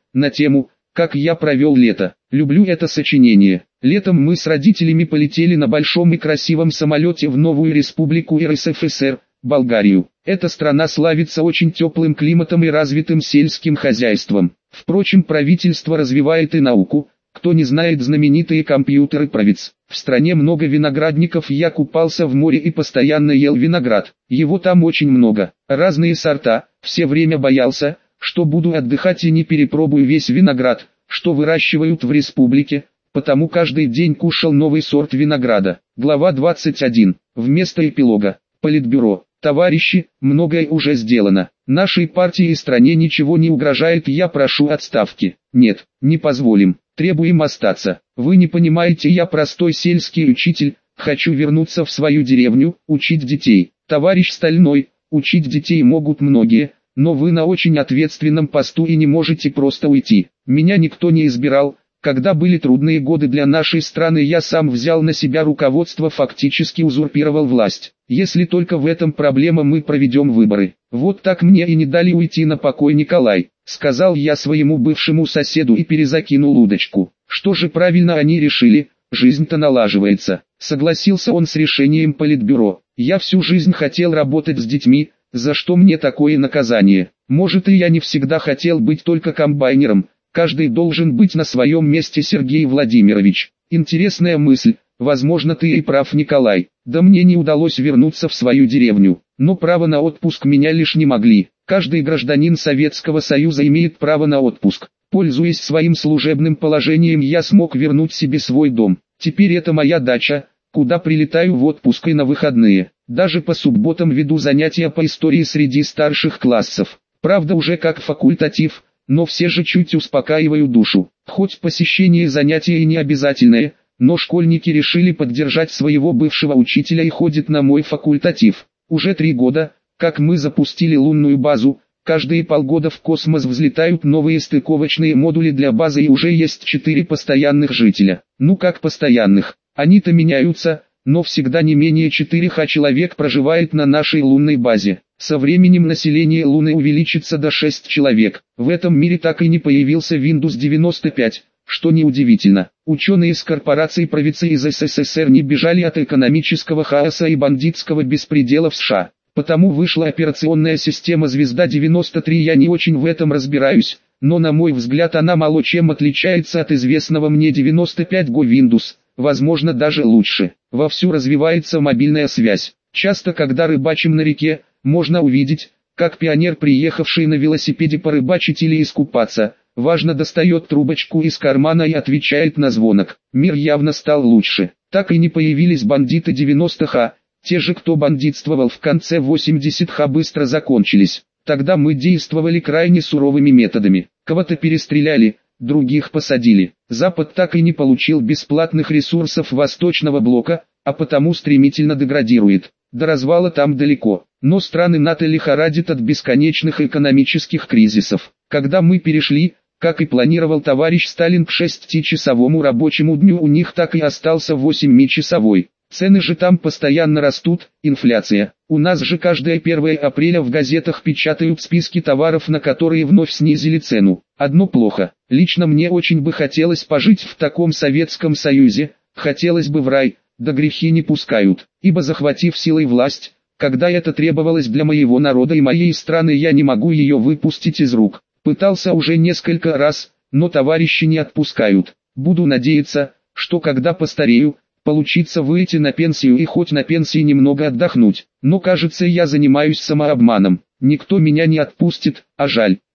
на тему «Как я провел лето». Люблю это сочинение. Летом мы с родителями полетели на большом и красивом самолете в новую республику эр эс эф эс эр, Болгарию. Эта страна славится очень теплым климатом и развитым сельским хозяйством. Впрочем, правительство развивает и науку. Кто не знает знаменитые компьютеры Правец. В стране много виноградников, я купался в море и постоянно ел виноград. Его там очень много, разные сорта. Все время боялся, что буду отдыхать и не перепробую весь виноград, что выращивают в республике, потому каждый день кушал новый сорт винограда. Глава двадцать один. Вместо эпилога. Политбюро. Товарищи, многое уже сделано. Нашей партии и стране ничего не угрожает, я прошу отставки. Нет, не позволим. Требуем остаться. Вы не понимаете, я простой сельский учитель, хочу вернуться в свою деревню, учить детей. Товарищ Стальной, учить детей могут многие, но вы на очень ответственном посту и не можете просто уйти. Меня никто не избирал. Когда были трудные годы для нашей страны, я сам взял на себя руководство, фактически узурпировал власть. Если только в этом проблема, мы проведем выборы. Вот так мне и не дали уйти на покой, Николай, сказал я своему бывшему соседу и перезакинул удочку. Что же правильно они решили, жизнь-то налаживается. Согласился он с решением Политбюро. Я всю жизнь хотел работать с детьми, за что мне такое наказание? Может, и я не всегда хотел быть только комбайнером. Каждый должен быть на своем месте, Сергей Владимирович. Интересная мысль, возможно, ты и прав, Николай. Да мне не удалось вернуться в свою деревню, но право на отпуск меня лишь не могли. Каждый гражданин Советского Союза имеет право на отпуск. Пользуясь своим служебным положением, я смог вернуть себе свой дом. Теперь это моя дача, куда прилетаю в отпуск и на выходные. Даже по субботам веду занятия по истории среди старших классов. Правда, уже как факультатив, но все же чуть успокаиваю душу. Хоть посещение занятия и не обязательное, но школьники решили поддержать своего бывшего учителя и ходят на мой факультатив. Уже три года, как мы запустили лунную базу, каждые полгода в космос взлетают новые стыковочные модули для базы, и уже есть четыре постоянных жителя. Ну как постоянных, они-то меняются, но всегда не менее четырех человек проживает на нашей лунной базе. Со временем население Луны увеличится до шести человек. В этом мире так и не появился Windows девяносто пять, что неудивительно. Ученые из корпораций Правицы из эс эс эс эр не бежали от экономического хаоса и бандитского беспредела в США. Потому вышла операционная система «Звезда девяносто три». Я не очень в этом разбираюсь, но на мой взгляд она мало чем отличается от известного мне девяносто пять го Windows, возможно даже лучше. Вовсю развивается мобильная связь. Часто, когда рыбачим на реке, можно увидеть, как пионер, приехавший на велосипеде порыбачить или искупаться, важно достает трубочку из кармана и отвечает на звонок. Мир явно стал лучше. Так и не появились бандиты девяностых, те же, кто бандитствовал в конце восьмидесятых, быстро закончились. Тогда мы действовали крайне суровыми методами. Кого-то перестреляли, других посадили. Запад так и не получил бесплатных ресурсов Восточного блока, а потому стремительно деградирует. До развала там далеко, но страны НАТО лихорадят от бесконечных экономических кризисов. Когда мы перешли, как и планировал товарищ Сталин, к шестичасовому рабочему дню, у них так и остался восьмичасовой. Цены же там постоянно растут, инфляция. У нас же каждое первое апреля в газетах печатают списки товаров, на которые вновь снизили цену. Одно плохо. Лично мне очень бы хотелось пожить в таком Советском Союзе, хотелось бы в рай, да грехи не пускают, ибо захватив силой власть, когда это требовалось для моего народа и моей страны, я не могу ее выпустить из рук. Пытался уже несколько раз, но товарищи не отпускают. Буду надеяться, что когда постарею, получится выйти на пенсию и хоть на пенсии немного отдохнуть. Но кажется, я занимаюсь самообманом. Никто меня не отпустит, а жаль.